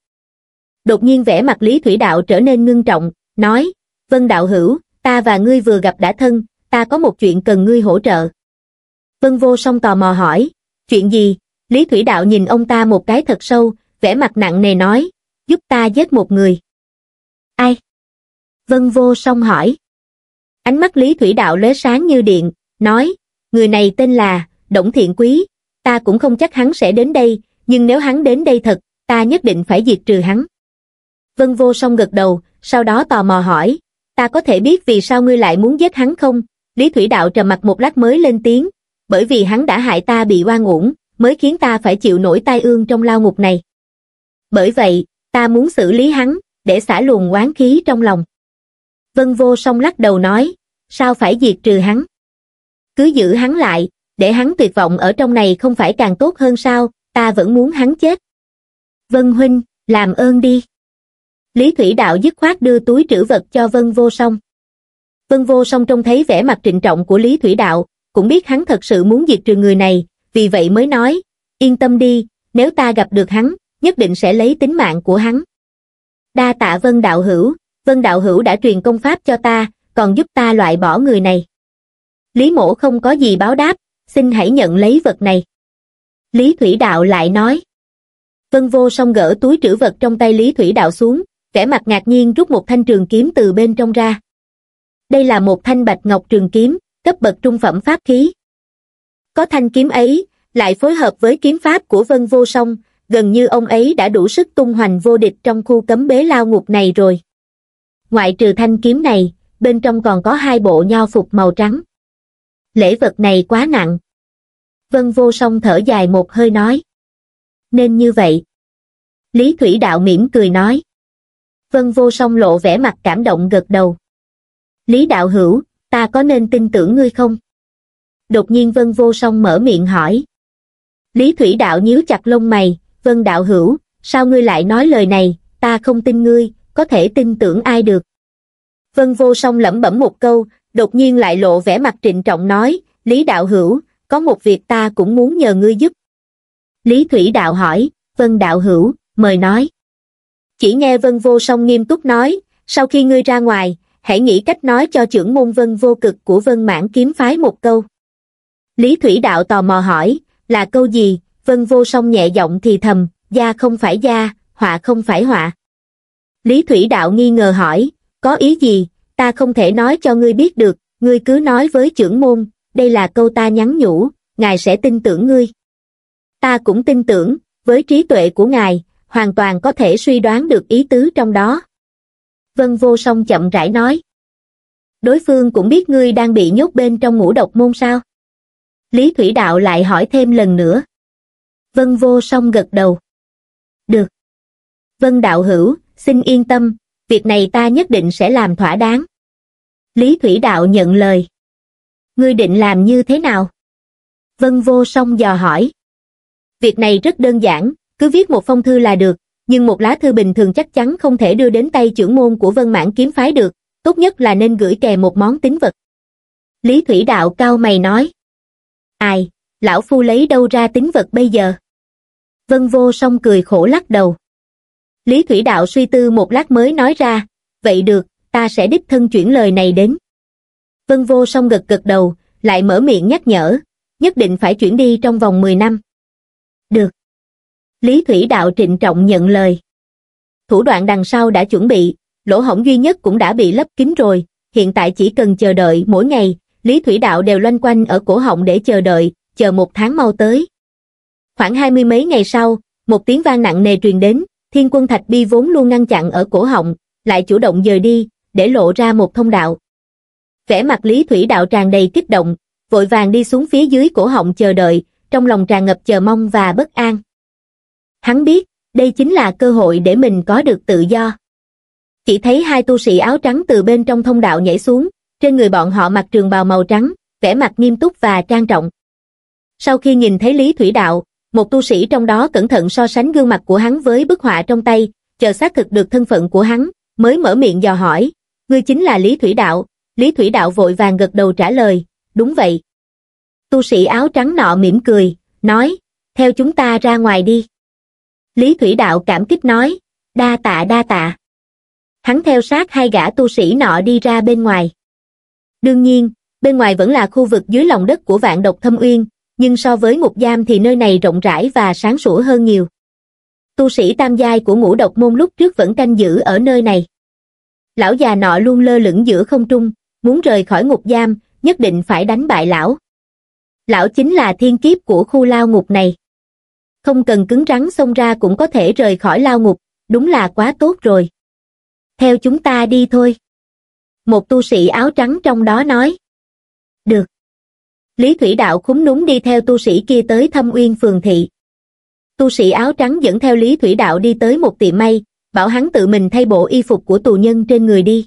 Speaker 1: Đột nhiên vẻ mặt Lý Thủy Đạo trở nên ngưng trọng, nói, Vân đạo hữu, ta và ngươi vừa gặp đã thân, ta có một chuyện cần ngươi hỗ trợ. Vân Vô Song tò mò hỏi, chuyện gì? Lý Thủy Đạo nhìn ông ta một cái thật sâu, vẻ mặt nặng nề nói, giúp ta giết một người. Ai? Vân Vô Song hỏi. Ánh mắt Lý Thủy Đạo lóe sáng như điện, nói, người này tên là Đổng Thiện Quý, ta cũng không chắc hắn sẽ đến đây, nhưng nếu hắn đến đây thật, ta nhất định phải diệt trừ hắn. Vân Vô Song gật đầu, sau đó tò mò hỏi, ta có thể biết vì sao ngươi lại muốn giết hắn không? Lý Thủy Đạo trầm mặc một lát mới lên tiếng, bởi vì hắn đã hại ta bị oan uổng, mới khiến ta phải chịu nổi tai ương trong lao ngục này. Bởi vậy, ta muốn xử lý hắn, để xả luồng oán khí trong lòng. Vân Vô Song lắc đầu nói, sao phải diệt trừ hắn? Cứ giữ hắn lại, để hắn tuyệt vọng ở trong này không phải càng tốt hơn sao, ta vẫn muốn hắn chết. Vân huynh, làm ơn đi. Lý Thủy Đạo dứt khoát đưa túi trữ vật cho Vân Vô Song. Vân Vô Song trông thấy vẻ mặt trịnh trọng của Lý Thủy Đạo, cũng biết hắn thật sự muốn diệt trừ người này, vì vậy mới nói, yên tâm đi, nếu ta gặp được hắn, nhất định sẽ lấy tính mạng của hắn. Đa tạ Vân đạo hữu, Vân đạo hữu đã truyền công pháp cho ta, còn giúp ta loại bỏ người này. Lý mỗ không có gì báo đáp, xin hãy nhận lấy vật này. Lý Thủy Đạo lại nói. Vân Vô Song gỡ túi trữ vật trong tay Lý Thủy Đạo xuống, vẻ mặt ngạc nhiên rút một thanh trường kiếm từ bên trong ra. Đây là một thanh bạch ngọc trường kiếm, cấp bậc trung phẩm pháp khí. Có thanh kiếm ấy, lại phối hợp với kiếm pháp của Vân Vô Song, gần như ông ấy đã đủ sức tung hoành vô địch trong khu cấm bế lao ngục này rồi. Ngoại trừ thanh kiếm này, bên trong còn có hai bộ nho phục màu trắng. Lễ vật này quá nặng. Vân Vô Song thở dài một hơi nói. Nên như vậy. Lý Thủy Đạo mỉm cười nói. Vân Vô Song lộ vẻ mặt cảm động gật đầu. Lý đạo hữu, ta có nên tin tưởng ngươi không? Đột nhiên Vân Vô Song mở miệng hỏi. Lý Thủy Đạo nhíu chặt lông mày, Vân đạo hữu, sao ngươi lại nói lời này, ta không tin ngươi, có thể tin tưởng ai được? Vân Vô Song lẩm bẩm một câu, đột nhiên lại lộ vẻ mặt trịnh trọng nói, Lý đạo hữu, có một việc ta cũng muốn nhờ ngươi giúp. Lý Thủy Đạo hỏi, Vân đạo hữu, mời nói. Chỉ nghe Vân Vô Song nghiêm túc nói, sau khi ngươi ra ngoài, hãy nghĩ cách nói cho trưởng môn Vân Vô Cực của Vân Mãn kiếm phái một câu. Lý Thủy Đạo tò mò hỏi, là câu gì? Vân Vô Song nhẹ giọng thì thầm, gia không phải gia, họa không phải họa. Lý Thủy Đạo nghi ngờ hỏi, có ý gì, ta không thể nói cho ngươi biết được, ngươi cứ nói với trưởng môn, đây là câu ta nhắn nhủ, ngài sẽ tin tưởng ngươi. Ta cũng tin tưởng, với trí tuệ của ngài, hoàn toàn có thể suy đoán được ý tứ trong đó. Vân Vô Song chậm rãi nói. Đối phương cũng biết ngươi đang bị nhốt bên trong ngũ độc môn sao? Lý Thủy Đạo lại hỏi thêm lần nữa. Vân Vô Song gật đầu. Được. Vân đạo hữu, xin yên tâm, việc này ta nhất định sẽ làm thỏa đáng. Lý Thủy Đạo nhận lời. Ngươi định làm như thế nào? Vân Vô Song dò hỏi. Việc này rất đơn giản, cứ viết một phong thư là được, nhưng một lá thư bình thường chắc chắn không thể đưa đến tay trưởng môn của Vân Mãn kiếm phái được, tốt nhất là nên gửi kèm một món tín vật. Lý Thủy Đạo cau mày nói. Ai, lão phu lấy đâu ra tín vật bây giờ? Vân Vô Song cười khổ lắc đầu. Lý Thủy Đạo suy tư một lát mới nói ra, vậy được, ta sẽ đích thân chuyển lời này đến. Vân Vô Song gật gật đầu, lại mở miệng nhắc nhở, nhất định phải chuyển đi trong vòng mười năm. Được. Lý Thủy Đạo trịnh trọng nhận lời. Thủ đoạn đằng sau đã chuẩn bị, lỗ hổng duy nhất cũng đã bị lấp kín rồi, hiện tại chỉ cần chờ đợi mỗi ngày, Lý Thủy Đạo đều loanh quanh ở cổ họng để chờ đợi, chờ một tháng mau tới. Khoảng hai mươi mấy ngày sau, một tiếng vang nặng nề truyền đến, Thiên Quân Thạch Bi vốn luôn ngăn chặn ở cổ họng, lại chủ động dời đi, để lộ ra một thông đạo. Vẻ mặt Lý Thủy Đạo tràn đầy kích động, vội vàng đi xuống phía dưới cổ họng chờ đợi, trong lòng tràn ngập chờ mong và bất an. Hắn biết, đây chính là cơ hội để mình có được tự do. Chỉ thấy hai tu sĩ áo trắng từ bên trong thông đạo nhảy xuống, trên người bọn họ mặc trường bào màu trắng, vẻ mặt nghiêm túc và trang trọng. Sau khi nhìn thấy Lý Thủy Đạo, một tu sĩ trong đó cẩn thận so sánh gương mặt của hắn với bức họa trong tay, chờ xác thực được thân phận của hắn, mới mở miệng dò hỏi, ngươi chính là Lý Thủy Đạo. Lý Thủy Đạo vội vàng gật đầu trả lời, đúng vậy. Tu sĩ áo trắng nọ mỉm cười, nói, theo chúng ta ra ngoài đi. Lý Thủy Đạo cảm kích nói, đa tạ đa tạ. Hắn theo sát hai gã tu sĩ nọ đi ra bên ngoài. Đương nhiên, bên ngoài vẫn là khu vực dưới lòng đất của Vạn Độc Thâm Uyên, nhưng so với ngục giam thì nơi này rộng rãi và sáng sủa hơn nhiều. Tu sĩ tam giai của Ngũ Độc Môn lúc trước vẫn canh giữ ở nơi này. Lão già nọ luôn lơ lửng giữa không trung, muốn rời khỏi ngục giam, nhất định phải đánh bại lão. Lão chính là thiên kiếp của khu lao ngục này. Không cần cứng rắn xông ra cũng có thể rời khỏi lao ngục, đúng là quá tốt rồi. Theo chúng ta đi thôi. Một tu sĩ áo trắng trong đó nói. Được. Lý Thủy Đạo khúm núm đi theo tu sĩ kia tới Thâm Uyên phường thị. Tu sĩ áo trắng dẫn theo Lý Thủy Đạo đi tới một tiệm may, bảo hắn tự mình thay bộ y phục của tù nhân trên người đi.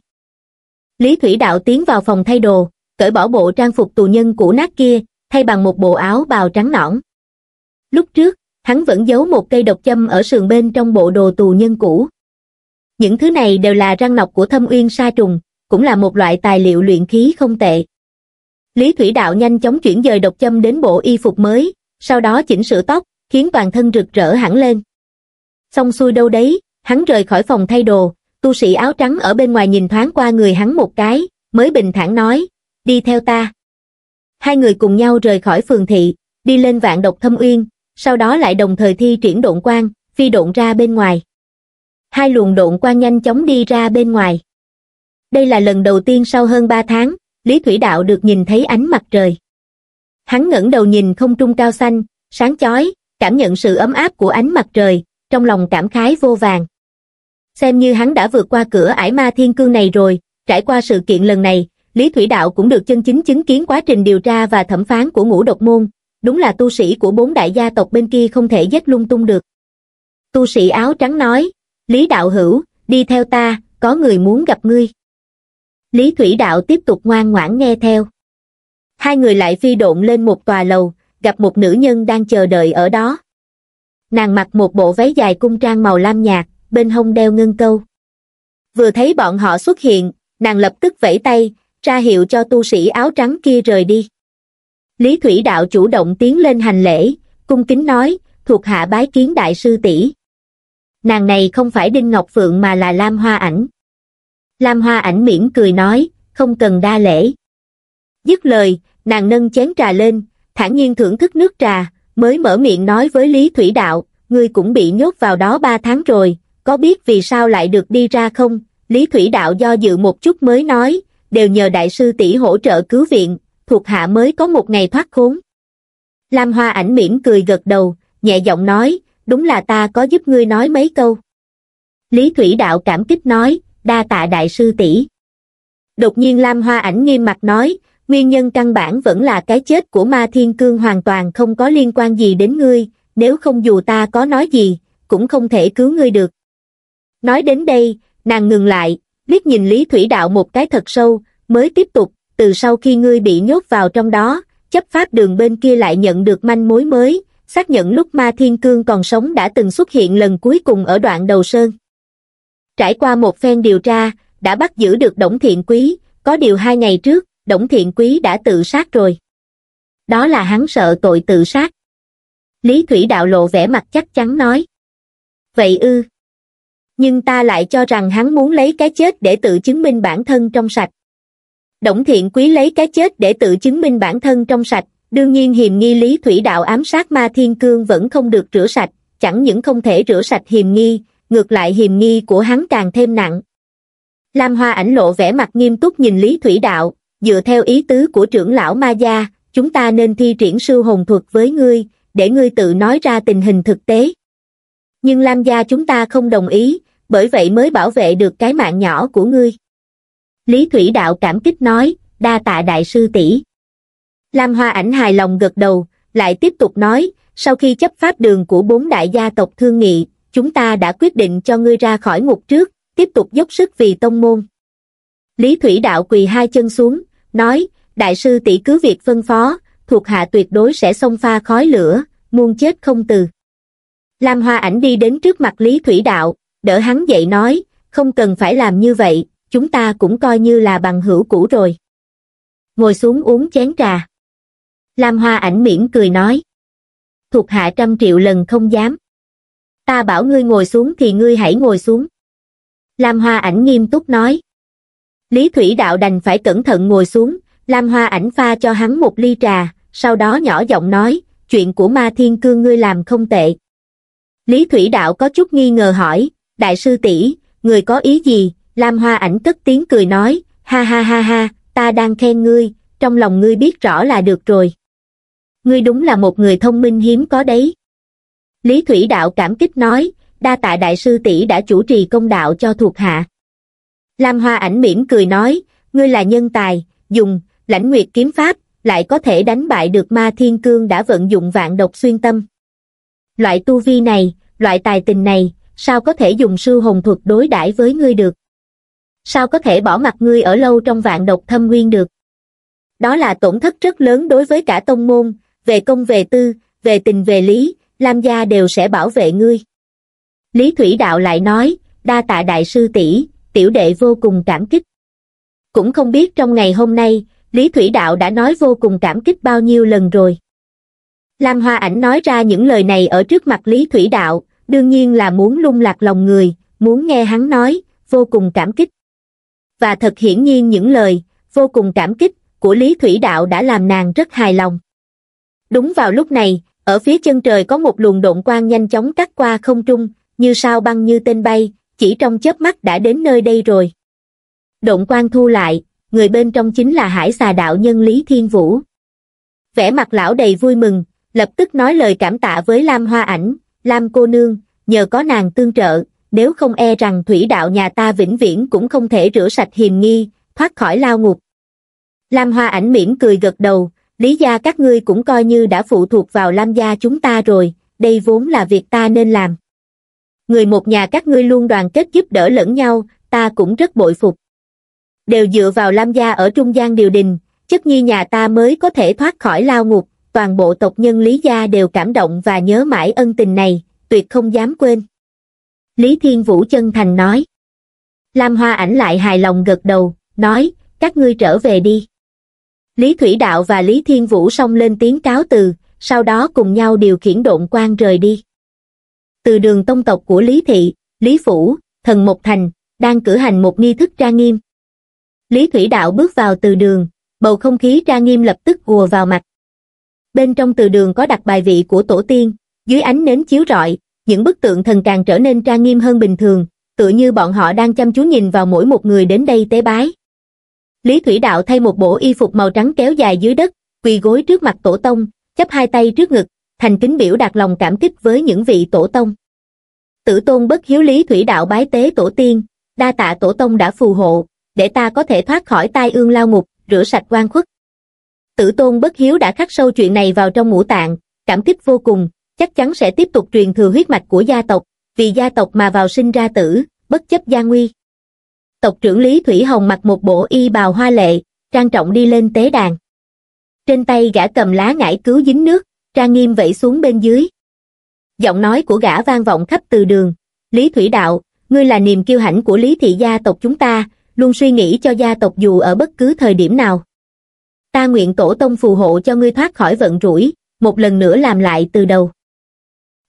Speaker 1: Lý Thủy Đạo tiến vào phòng thay đồ, cởi bỏ bộ trang phục tù nhân cũ nát kia, thay bằng một bộ áo bào trắng nõn. Lúc trước, hắn vẫn giấu một cây độc châm ở sườn bên trong bộ đồ tù nhân cũ. Những thứ này đều là răng nọc của Thâm Uyên sa trùng, cũng là một loại tài liệu luyện khí không tệ. Lý Thủy Đạo nhanh chóng chuyển dời độc châm đến bộ y phục mới, sau đó chỉnh sửa tóc, khiến toàn thân rực rỡ hẳn lên. Xong xuôi đâu đấy, hắn rời khỏi phòng thay đồ, tu sĩ áo trắng ở bên ngoài nhìn thoáng qua người hắn một cái, mới bình thản nói, đi theo ta. Hai người cùng nhau rời khỏi phường thị, đi lên Vạn Độc Thâm Uyên, sau đó lại đồng thời thi triển độn quang, phi độn ra bên ngoài. Hai luồng độn quang nhanh chóng đi ra bên ngoài. Đây là lần đầu tiên sau hơn ba tháng, Lý Thủy Đạo được nhìn thấy ánh mặt trời. Hắn ngẩng đầu nhìn không trung cao xanh, sáng chói, cảm nhận sự ấm áp của ánh mặt trời, trong lòng cảm khái vô vàn. Xem như hắn đã vượt qua cửa ải ma thiên cương này rồi, trải qua sự kiện lần này, Lý Thủy Đạo cũng được chân chính chứng kiến quá trình điều tra và thẩm phán của Ngũ Độc Môn, đúng là tu sĩ của bốn đại gia tộc bên kia không thể giết lung tung được. Tu sĩ áo trắng nói, Lý Đạo hữu, đi theo ta, có người muốn gặp ngươi. Lý Thủy Đạo tiếp tục ngoan ngoãn nghe theo. Hai người lại phi độn lên một tòa lầu, gặp một nữ nhân đang chờ đợi ở đó. Nàng mặc một bộ váy dài cung trang màu lam nhạt, bên hông đeo ngân câu. Vừa thấy bọn họ xuất hiện, nàng lập tức vẫy tay, ra hiệu cho tu sĩ áo trắng kia rời đi. Lý Thủy Đạo chủ động tiến lên hành lễ, cung kính nói, thuộc hạ bái kiến đại sư tỷ. Nàng này không phải Đinh Ngọc Phượng mà là Lam Hoa Ảnh. Lam Hoa Ảnh mỉm cười nói, không cần đa lễ. Dứt lời, nàng nâng chén trà lên, thản nhiên thưởng thức nước trà, mới mở miệng nói với Lý Thủy Đạo, ngươi cũng bị nhốt vào đó ba tháng rồi, có biết vì sao lại được đi ra không? Lý Thủy Đạo do dự một chút mới nói, đều nhờ đại sư tỷ hỗ trợ cứu viện, thuộc hạ mới có một ngày thoát khốn. Lam Hoa Ảnh mỉm cười gật đầu, nhẹ giọng nói, đúng là ta có giúp ngươi nói mấy câu. Lý Thủy Đạo cảm kích nói, đa tạ đại sư tỷ. Đột nhiên Lam Hoa Ảnh nghiêm mặt nói, nguyên nhân căn bản vẫn là cái chết của Ma Thiên Cương hoàn toàn không có liên quan gì đến ngươi, nếu không dù ta có nói gì, cũng không thể cứu ngươi được. Nói đến đây, nàng ngừng lại, liếc nhìn Lý Thủy Đạo một cái thật sâu, mới tiếp tục, từ sau khi ngươi bị nhốt vào trong đó, chấp pháp đường bên kia lại nhận được manh mối mới, xác nhận lúc Ma Thiên Cương còn sống đã từng xuất hiện lần cuối cùng ở đoạn Đầu Sơn. Trải qua một phen điều tra, đã bắt giữ được Đổng Thiện Quý, có điều hai ngày trước, Đổng Thiện Quý đã tự sát rồi. Đó là hắn sợ tội tự sát. Lý Thủy Đạo lộ vẻ mặt chắc chắn nói. Vậy ư? Nhưng ta lại cho rằng hắn muốn lấy cái chết để tự chứng minh bản thân trong sạch. Đổng Thiện Quý lấy cái chết để tự chứng minh bản thân trong sạch, đương nhiên hiềm nghi Lý Thủy Đạo ám sát Ma Thiên Cương vẫn không được rửa sạch, chẳng những không thể rửa sạch hiềm nghi, ngược lại hiềm nghi của hắn càng thêm nặng. Lam Hoa Ảnh lộ vẻ mặt nghiêm túc nhìn Lý Thủy Đạo, dựa theo ý tứ của trưởng lão Ma Gia, chúng ta nên thi triển sư hồn thuật với ngươi, để ngươi tự nói ra tình hình thực tế. Nhưng Lam Gia chúng ta không đồng ý, bởi vậy mới bảo vệ được cái mạng nhỏ của ngươi. Lý Thủy Đạo cảm kích nói, đa tạ đại sư tỷ. Lam Hoa Ảnh hài lòng gật đầu, lại tiếp tục nói, sau khi chấp pháp đường của bốn đại gia tộc thương nghị, chúng ta đã quyết định cho ngươi ra khỏi ngục trước, tiếp tục dốc sức vì tông môn. Lý Thủy Đạo quỳ hai chân xuống, nói, đại sư tỷ cứ việc phân phó, thuộc hạ tuyệt đối sẽ xông pha khói lửa, muôn chết không từ. Lam Hoa Ảnh đi đến trước mặt Lý Thủy Đạo, đỡ hắn dậy nói, không cần phải làm như vậy, chúng ta cũng coi như là bằng hữu cũ rồi. Ngồi xuống uống chén trà. Lam Hoa Ảnh mỉm cười nói, thuộc hạ trăm triệu lần không dám. Ta bảo ngươi ngồi xuống thì ngươi hãy ngồi xuống. Lam Hoa Ảnh nghiêm túc nói. Lý Thủy Đạo đành phải cẩn thận ngồi xuống, Lam Hoa Ảnh pha cho hắn một ly trà, sau đó nhỏ giọng nói, chuyện của Ma Thiên Cương ngươi làm không tệ. Lý Thủy Đạo có chút nghi ngờ hỏi, đại sư tỷ, người có ý gì? Lam Hoa Ảnh cất tiếng cười nói, ha ha ha ha, ta đang khen ngươi, trong lòng ngươi biết rõ là được rồi. Ngươi đúng là một người thông minh hiếm có đấy. Lý Thủy Đạo cảm kích nói, đa tạ đại sư tỷ đã chủ trì công đạo cho thuộc hạ. Lam Hoa Ảnh mỉm cười nói, ngươi là nhân tài, dùng Lãnh Nguyệt kiếm pháp, lại có thể đánh bại được Ma Thiên Cương đã vận dụng vạn độc xuyên tâm. Loại tu vi này, loại tài tình này, sao có thể dùng sư hồn thuật đối đãi với ngươi được? Sao có thể bỏ mặc ngươi ở lâu trong vạn độc thâm nguyên được? Đó là tổn thất rất lớn đối với cả tông môn, về công về tư, về tình về lý, Lam gia đều sẽ bảo vệ ngươi. Lý Thủy Đạo lại nói, đa tạ đại sư tỷ, tiểu đệ vô cùng cảm kích. Cũng không biết trong ngày hôm nay, Lý Thủy Đạo đã nói vô cùng cảm kích bao nhiêu lần rồi. Lam Hoa Ảnh nói ra những lời này ở trước mặt Lý Thủy Đạo, đương nhiên là muốn lung lạc lòng người, muốn nghe hắn nói, vô cùng cảm kích. Và thật hiển nhiên những lời, vô cùng cảm kích, của Lý Thủy Đạo đã làm nàng rất hài lòng. Đúng vào lúc này, ở phía chân trời có một luồng độn quang nhanh chóng cắt qua không trung, như sao băng như tên bay, chỉ trong chớp mắt đã đến nơi đây rồi. Độn quang thu lại, người bên trong chính là Hải Xà đạo nhân Lý Thiên Vũ. Vẻ mặt lão đầy vui mừng, lập tức nói lời cảm tạ với Lam Hoa Ảnh, Lam cô nương, nhờ có nàng tương trợ, nếu không e rằng thủy đạo nhà ta vĩnh viễn cũng không thể rửa sạch hiềm nghi, thoát khỏi lao ngục. Lam Hoa Ảnh mỉm cười gật đầu, Lý gia các ngươi cũng coi như đã phụ thuộc vào Lam gia chúng ta rồi, đây vốn là việc ta nên làm. Người một nhà các ngươi luôn đoàn kết giúp đỡ lẫn nhau, ta cũng rất bội phục. Đều dựa vào Lam gia ở trung gian điều đình, chất nhi nhà ta mới có thể thoát khỏi lao ngục, toàn bộ tộc nhân Lý gia đều cảm động và nhớ mãi ân tình này, tuyệt không dám quên. Lý Thiên Vũ chân thành nói. Lam Hoa Ảnh lại hài lòng gật đầu, nói, các ngươi trở về đi. Lý Thủy Đạo và Lý Thiên Vũ xông lên tiếng cáo từ, sau đó cùng nhau điều khiển độn quang rời đi. Từ đường tông tộc của Lý Thị, Lý Phủ, Thần Mộc Thành, đang cử hành một nghi thức trang nghiêm. Lý Thủy Đạo bước vào từ đường, bầu không khí trang nghiêm lập tức ùa vào mặt. Bên trong từ đường có đặt bài vị của tổ tiên, dưới ánh nến chiếu rọi, những bức tượng thần càng trở nên trang nghiêm hơn bình thường, tựa như bọn họ đang chăm chú nhìn vào mỗi một người đến đây tế bái. Lý Thủy Đạo thay một bộ y phục màu trắng kéo dài dưới đất, quỳ gối trước mặt tổ tông, chắp hai tay trước ngực, thành kính biểu đạt lòng cảm kích với những vị tổ tông. Tử tôn bất hiếu Lý Thủy Đạo bái tế tổ tiên, đa tạ tổ tông đã phù hộ, để ta có thể thoát khỏi tai ương lao ngục, rửa sạch oan khuất. Tử tôn bất hiếu đã khắc sâu chuyện này vào trong ngũ tạng, cảm kích vô cùng, chắc chắn sẽ tiếp tục truyền thừa huyết mạch của gia tộc, vì gia tộc mà vào sinh ra tử, bất chấp gian nguy. Tộc trưởng Lý Thủy Hồng mặc một bộ y bào hoa lệ, trang trọng đi lên tế đàn. Trên tay gã cầm lá ngải cứu dính nước, trang nghiêm vẩy xuống bên dưới. Giọng nói của gã vang vọng khắp từ đường, Lý Thủy Đạo, ngươi là niềm kiêu hãnh của Lý thị gia tộc chúng ta, luôn suy nghĩ cho gia tộc dù ở bất cứ thời điểm nào. Ta nguyện tổ tông phù hộ cho ngươi thoát khỏi vận rủi, một lần nữa làm lại từ đầu.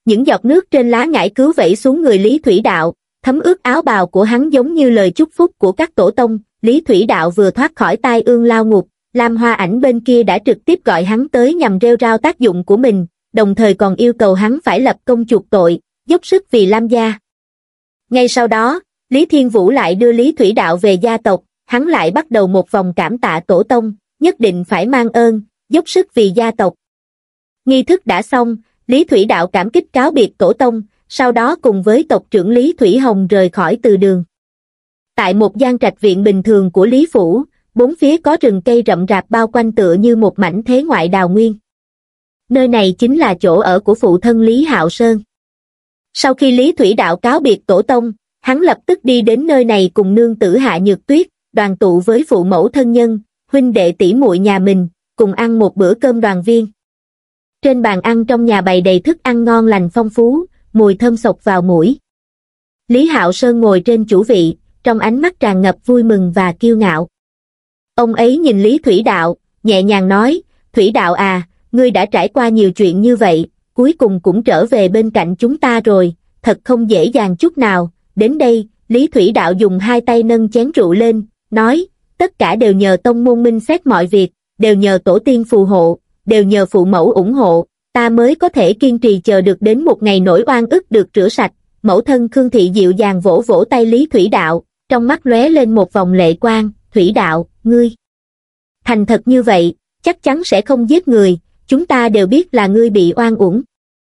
Speaker 1: Những giọt nước trên lá ngải cứu vẩy xuống người Lý Thủy Đạo, thấm ướt áo bào của hắn giống như lời chúc phúc của các tổ tông. Lý Thủy Đạo vừa thoát khỏi tai ương lao ngục, Lam Hoa Ảnh bên kia đã trực tiếp gọi hắn tới nhằm rêu rao tác dụng của mình, đồng thời còn yêu cầu hắn phải lập công chuộc tội, dốc sức vì Lam gia. Ngay sau đó, Lý Thiên Vũ lại đưa Lý Thủy Đạo về gia tộc, hắn lại bắt đầu một vòng cảm tạ tổ tông, nhất định phải mang ơn, dốc sức vì gia tộc. Nghi thức đã xong, Lý Thủy Đạo cảm kích cáo biệt tổ tông, sau đó cùng với tộc trưởng Lý Thủy Hồng rời khỏi từ đường. Tại một gian trạch viện bình thường của Lý Phủ, bốn phía có rừng cây rậm rạp bao quanh tựa như một mảnh thế ngoại đào nguyên. Nơi này chính là chỗ ở của phụ thân Lý Hạo Sơn. Sau khi Lý Thủy Đạo cáo biệt tổ tông, hắn lập tức đi đến nơi này cùng nương tử Hạ Nhược Tuyết, đoàn tụ với phụ mẫu thân nhân, huynh đệ tỷ muội nhà mình, cùng ăn một bữa cơm đoàn viên. Trên bàn ăn trong nhà bày đầy thức ăn ngon lành phong phú, mùi thơm sộc vào mũi. Lý Hạo Sơn ngồi trên chủ vị, trong ánh mắt tràn ngập vui mừng và kiêu ngạo. Ông ấy nhìn Lý Thủy Đạo, nhẹ nhàng nói, Thủy Đạo à, ngươi đã trải qua nhiều chuyện như vậy, cuối cùng cũng trở về bên cạnh chúng ta rồi, thật không dễ dàng chút nào. Đến đây, Lý Thủy Đạo dùng hai tay nâng chén rượu lên, nói, tất cả đều nhờ tông môn minh xét mọi việc, đều nhờ tổ tiên phù hộ, đều nhờ phụ mẫu ủng hộ, ta mới có thể kiên trì chờ được đến một ngày nỗi oan ức được rửa sạch. Mẫu thân Khương Thị dịu dàng vỗ vỗ tay Lý Thủy Đạo, trong mắt lóe lên một vòng lệ quang, Thủy Đạo, ngươi thành thật như vậy, chắc chắn sẽ không giết người, chúng ta đều biết là ngươi bị oan uổng.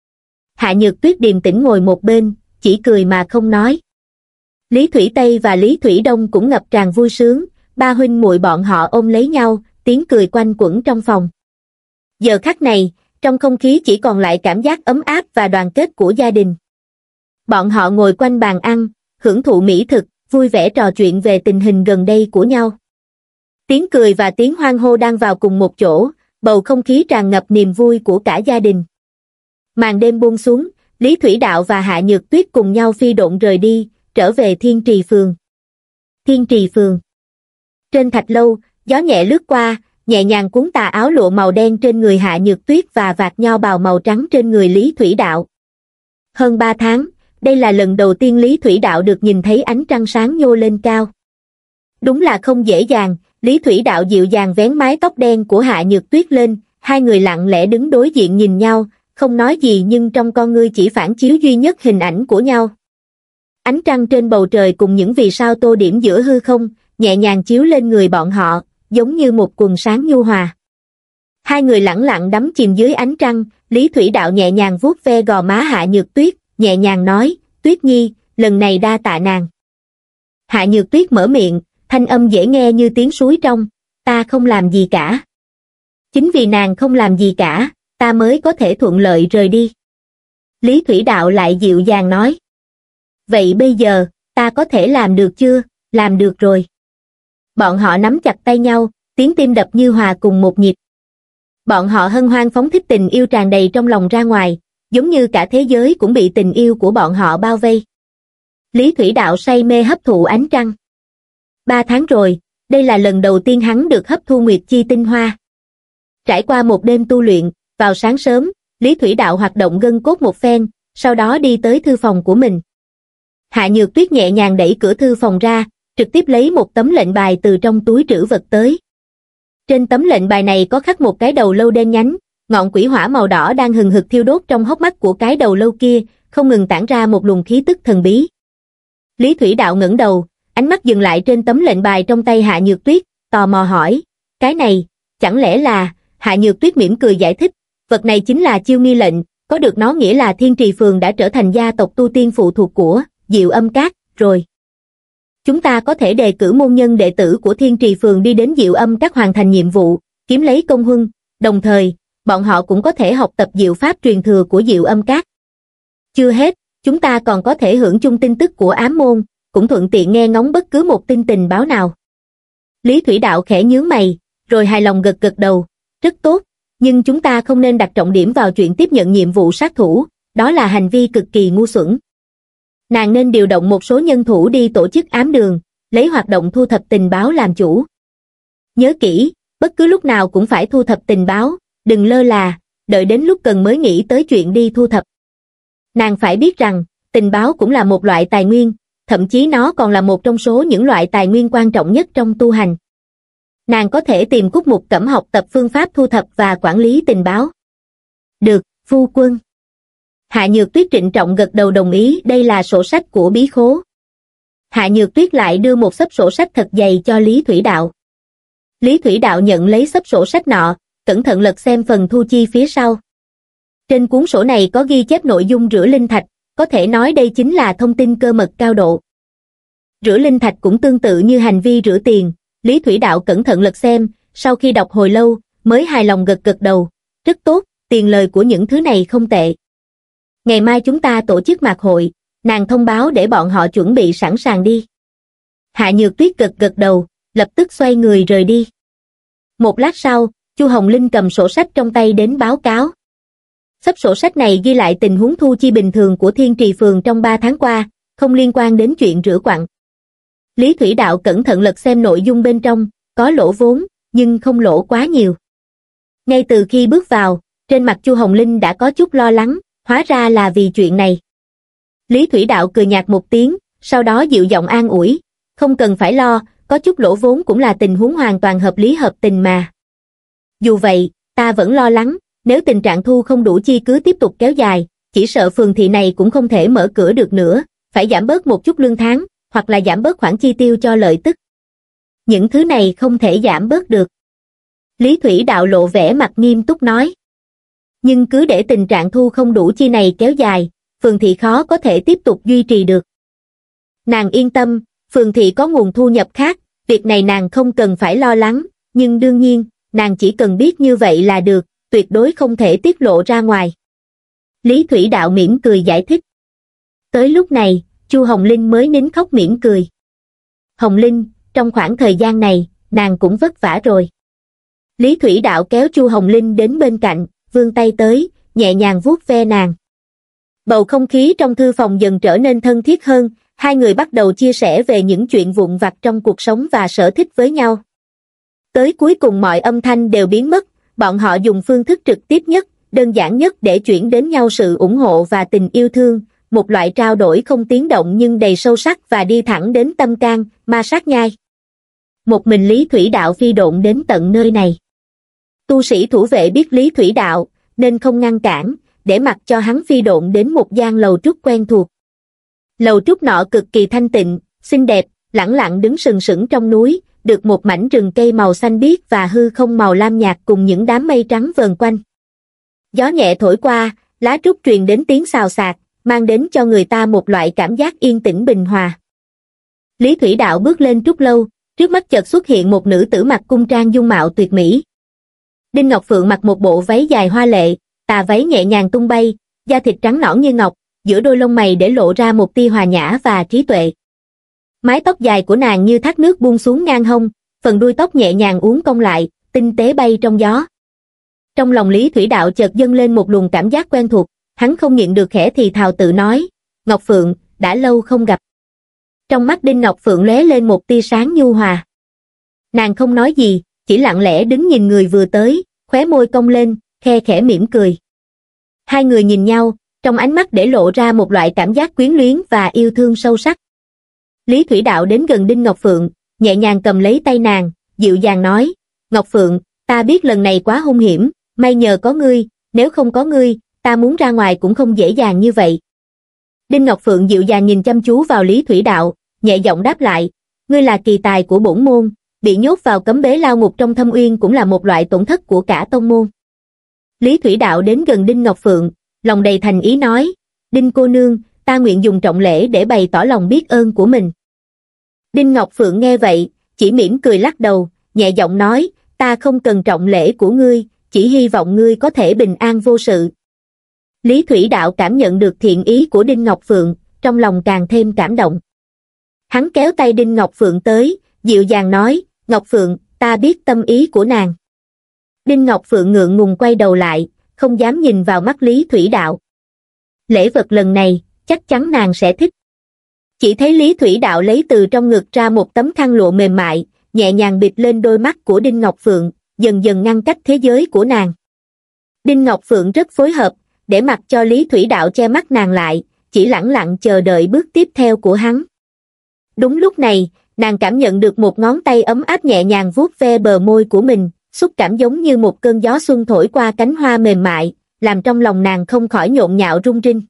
Speaker 1: Hạ Nhược Tuyết điềm tĩnh ngồi một bên, chỉ cười mà không nói. Lý Thủy Tây và Lý Thủy Đông cũng ngập tràn vui sướng, ba huynh muội bọn họ ôm lấy nhau, tiếng cười quanh quẩn trong phòng. Giờ khắc này, trong không khí chỉ còn lại cảm giác ấm áp và đoàn kết của gia đình. Bọn họ ngồi quanh bàn ăn, hưởng thụ mỹ thực, vui vẻ trò chuyện về tình hình gần đây của nhau. Tiếng cười và tiếng hoan hô đang vào cùng một chỗ, bầu không khí tràn ngập niềm vui của cả gia đình. Màn đêm buông xuống, Lý Thủy Đạo và Hạ Nhược Tuyết cùng nhau phi độn rời đi, trở về Thiên Trì Phường. Thiên Trì Phường. Trên thạch lâu, gió nhẹ lướt qua, nhẹ nhàng cuốn tà áo lụa màu đen trên người Hạ Nhược Tuyết và vạt nho bào màu trắng trên người Lý Thủy Đạo. Hơn ba tháng, đây là lần đầu tiên Lý Thủy Đạo được nhìn thấy ánh trăng sáng nhô lên cao. Đúng là không dễ dàng, Lý Thủy Đạo dịu dàng vén mái tóc đen của Hạ Nhược Tuyết lên, hai người lặng lẽ đứng đối diện nhìn nhau, không nói gì nhưng trong con ngươi chỉ phản chiếu duy nhất hình ảnh của nhau. Ánh trăng trên bầu trời cùng những vì sao tô điểm giữa hư không, nhẹ nhàng chiếu lên người bọn họ, giống như một quần sáng nhu hòa. Hai người lẳng lặng đắm chìm dưới ánh trăng, Lý Thủy Đạo nhẹ nhàng vuốt ve gò má Hạ Nhược Tuyết, nhẹ nhàng nói, Tuyết Nhi, lần này đa tạ nàng. Hạ Nhược Tuyết mở miệng, thanh âm dễ nghe như tiếng suối trong, ta không làm gì cả. Chính vì nàng không làm gì cả, ta mới có thể thuận lợi rời đi. Lý Thủy Đạo lại dịu dàng nói. Vậy bây giờ, ta có thể làm được chưa? Làm được rồi. Bọn họ nắm chặt tay nhau, tiếng tim đập như hòa cùng một nhịp. Bọn họ hân hoan phóng thích tình yêu tràn đầy trong lòng ra ngoài, giống như cả thế giới cũng bị tình yêu của bọn họ bao vây. Lý Thủy Đạo say mê hấp thụ ánh trăng. Ba tháng rồi, đây là lần đầu tiên hắn được hấp thu nguyệt chi tinh hoa. Trải qua một đêm tu luyện, vào sáng sớm, Lý Thủy Đạo hoạt động gân cốt một phen, sau đó đi tới thư phòng của mình. Hạ Nhược Tuyết nhẹ nhàng đẩy cửa thư phòng ra, trực tiếp lấy một tấm lệnh bài từ trong túi trữ vật tới. Trên tấm lệnh bài này có khắc một cái đầu lâu đen nhánh, ngọn quỷ hỏa màu đỏ đang hừng hực thiêu đốt trong hốc mắt của cái đầu lâu kia, không ngừng tản ra một luồng khí tức thần bí. Lý Thủy Đạo ngẩng đầu, ánh mắt dừng lại trên tấm lệnh bài trong tay Hạ Nhược Tuyết, tò mò hỏi, cái này, chẳng lẽ là... Hạ Nhược Tuyết mỉm cười giải thích, vật này chính là chiêu nghi lệnh, có được nó nghĩa là Thiên Trì Phường đã trở thành gia tộc tu tiên phụ thuộc của Diệu Âm Các, rồi. Chúng ta có thể đề cử môn nhân đệ tử của Thiên Trì Phường đi đến Diệu Âm Các hoàn thành nhiệm vụ, kiếm lấy công huân, đồng thời, bọn họ cũng có thể học tập diệu pháp truyền thừa của Diệu Âm Các. Chưa hết, chúng ta còn có thể hưởng chung tin tức của ám môn, cũng thuận tiện nghe ngóng bất cứ một tin tình báo nào. Lý Thủy Đạo khẽ nhướng mày, rồi hài lòng gật gật đầu. Rất tốt, nhưng chúng ta không nên đặt trọng điểm vào chuyện tiếp nhận nhiệm vụ sát thủ, đó là hành vi cực kỳ ngu xuẩn. Nàng nên điều động một số nhân thủ đi tổ chức ám đường, lấy hoạt động thu thập tình báo làm chủ. Nhớ kỹ, bất cứ lúc nào cũng phải thu thập tình báo, đừng lơ là, đợi đến lúc cần mới nghĩ tới chuyện đi thu thập. Nàng phải biết rằng, tình báo cũng là một loại tài nguyên, thậm chí nó còn là một trong số những loại tài nguyên quan trọng nhất trong tu hành. Nàng có thể tìm Cúc Mục Cẩm học tập phương pháp thu thập và quản lý tình báo. Được, phu quân. Hạ Nhược Tuyết trịnh trọng gật đầu đồng ý, đây là sổ sách của bí khố. Hạ Nhược Tuyết lại đưa một xấp sổ sách thật dày cho Lý Thủy Đạo. Lý Thủy Đạo nhận lấy xấp sổ sách nọ, cẩn thận lật xem phần thu chi phía sau. Trên cuốn sổ này có ghi chép nội dung rửa linh thạch, có thể nói đây chính là thông tin cơ mật cao độ. Rửa linh thạch cũng tương tự như hành vi rửa tiền, Lý Thủy Đạo cẩn thận lật xem, sau khi đọc hồi lâu, mới hài lòng gật gật đầu, rất tốt, tiền lời của những thứ này không tệ. Ngày mai chúng ta tổ chức mạc hội, nàng thông báo để bọn họ chuẩn bị sẵn sàng đi. Hạ Nhược Tuyết gật gật đầu, lập tức xoay người rời đi. Một lát sau, Chu Hồng Linh cầm sổ sách trong tay đến báo cáo. Xấp sổ sách này ghi lại tình huống thu chi bình thường của Thiên Trì Phường trong ba tháng qua, không liên quan đến chuyện rửa quặng. Lý Thủy Đạo cẩn thận lật xem nội dung bên trong, có lỗ vốn, nhưng không lỗ quá nhiều. Ngay từ khi bước vào, trên mặt Chu Hồng Linh đã có chút lo lắng, hóa ra là vì chuyện này. Lý Thủy Đạo cười nhạt một tiếng, sau đó dịu giọng an ủi, không cần phải lo, có chút lỗ vốn cũng là tình huống hoàn toàn hợp lý hợp tình mà. Dù vậy, ta vẫn lo lắng, nếu tình trạng thu không đủ chi cứ tiếp tục kéo dài, chỉ sợ phường thị này cũng không thể mở cửa được nữa, phải giảm bớt một chút lương tháng, hoặc là giảm bớt khoản chi tiêu cho lợi tức. Những thứ này không thể giảm bớt được. Lý Thủy Đạo lộ vẻ mặt nghiêm túc nói. Nhưng cứ để tình trạng thu không đủ chi này kéo dài, phường thị khó có thể tiếp tục duy trì được. Nàng yên tâm, phường thị có nguồn thu nhập khác, việc này nàng không cần phải lo lắng, nhưng đương nhiên, nàng chỉ cần biết như vậy là được, tuyệt đối không thể tiết lộ ra ngoài. Lý Thủy Đạo mỉm cười giải thích. Tới lúc này, Chu Hồng Linh mới nín khóc mỉm cười. Hồng Linh, trong khoảng thời gian này, nàng cũng vất vả rồi. Lý Thủy Đạo kéo Chu Hồng Linh đến bên cạnh, vươn tay tới, nhẹ nhàng vuốt ve nàng. Bầu không khí trong thư phòng dần trở nên thân thiết hơn, hai người bắt đầu chia sẻ về những chuyện vụn vặt trong cuộc sống và sở thích với nhau. Tới cuối cùng mọi âm thanh đều biến mất, bọn họ dùng phương thức trực tiếp nhất, đơn giản nhất để chuyển đến nhau sự ủng hộ và tình yêu thương, một loại trao đổi không tiếng động nhưng đầy sâu sắc và đi thẳng đến tâm can, ma sát nhai. Một mình Lý Thủy Đạo phi độn đến tận nơi này. Tu sĩ thủ vệ biết Lý Thủy Đạo, nên không ngăn cản, để mặc cho hắn phi độn đến một gian lầu trúc quen thuộc. Lầu trúc nọ cực kỳ thanh tịnh, xinh đẹp, lẳng lặng đứng sừng sững trong núi, được một mảnh rừng cây màu xanh biếc và hư không màu lam nhạt cùng những đám mây trắng vờn quanh. Gió nhẹ thổi qua, lá trúc truyền đến tiếng xào xạc, mang đến cho người ta một loại cảm giác yên tĩnh bình hòa. Lý Thủy Đạo bước lên trúc lâu, trước mắt chợt xuất hiện một nữ tử mặc cung trang dung mạo tuyệt mỹ. Đinh Ngọc Phượng mặc một bộ váy dài hoa lệ, tà váy nhẹ nhàng tung bay, da thịt trắng nõn như ngọc, giữa đôi lông mày để lộ ra một tia hòa nhã và trí tuệ. Mái tóc dài của nàng như thác nước buông xuống ngang hông, phần đuôi tóc nhẹ nhàng uốn cong lại, tinh tế bay trong gió. Trong lòng Lý Thủy Đạo chợt dâng lên một luồng cảm giác quen thuộc, hắn không nhịn được khẽ thì thào tự nói, Ngọc Phượng, đã lâu không gặp. Trong mắt Đinh Ngọc Phượng lóe lên một tia sáng nhu hòa. Nàng không nói gì, chỉ lặng lẽ đứng nhìn người vừa tới, khóe môi cong lên, khe khẽ mỉm cười. Hai người nhìn nhau, trong ánh mắt để lộ ra một loại cảm giác quyến luyến và yêu thương sâu sắc. Lý Thủy Đạo đến gần Đinh Ngọc Phượng, nhẹ nhàng cầm lấy tay nàng, dịu dàng nói, Ngọc Phượng, ta biết lần này quá hung hiểm, may nhờ có ngươi, nếu không có ngươi, ta muốn ra ngoài cũng không dễ dàng như vậy. Đinh Ngọc Phượng dịu dàng nhìn chăm chú vào Lý Thủy Đạo, nhẹ giọng đáp lại, ngươi là kỳ tài của bổn môn, bị nhốt vào cấm bế lao ngục trong thâm uyên cũng là một loại tổn thất của cả tông môn. Lý Thủy Đạo đến gần Đinh Ngọc Phượng, lòng đầy thành ý nói, Đinh cô nương, ta nguyện dùng trọng lễ để bày tỏ lòng biết ơn của mình. Đinh Ngọc Phượng nghe vậy, chỉ mỉm cười lắc đầu, nhẹ giọng nói, ta không cần trọng lễ của ngươi, chỉ hy vọng ngươi có thể bình an vô sự. Lý Thủy Đạo cảm nhận được thiện ý của Đinh Ngọc Phượng, trong lòng càng thêm cảm động. Hắn kéo tay Đinh Ngọc Phượng tới, dịu dàng nói, Ngọc Phượng, ta biết tâm ý của nàng. Đinh Ngọc Phượng ngượng ngùng quay đầu lại, không dám nhìn vào mắt Lý Thủy Đạo. Lễ vật lần này, chắc chắn nàng sẽ thích. Chỉ thấy Lý Thủy Đạo lấy từ trong ngực ra một tấm khăn lụa mềm mại, nhẹ nhàng bịt lên đôi mắt của Đinh Ngọc Phượng, dần dần ngăn cách thế giới của nàng. Đinh Ngọc Phượng rất phối hợp, để mặc cho Lý Thủy Đạo che mắt nàng lại, chỉ lẳng lặng chờ đợi bước tiếp theo của hắn. Đúng lúc này, nàng cảm nhận được một ngón tay ấm áp nhẹ nhàng vuốt ve bờ môi của mình, xúc cảm giống như một cơn gió xuân thổi qua cánh hoa mềm mại, làm trong lòng nàng không khỏi nhộn nhạo rung rinh.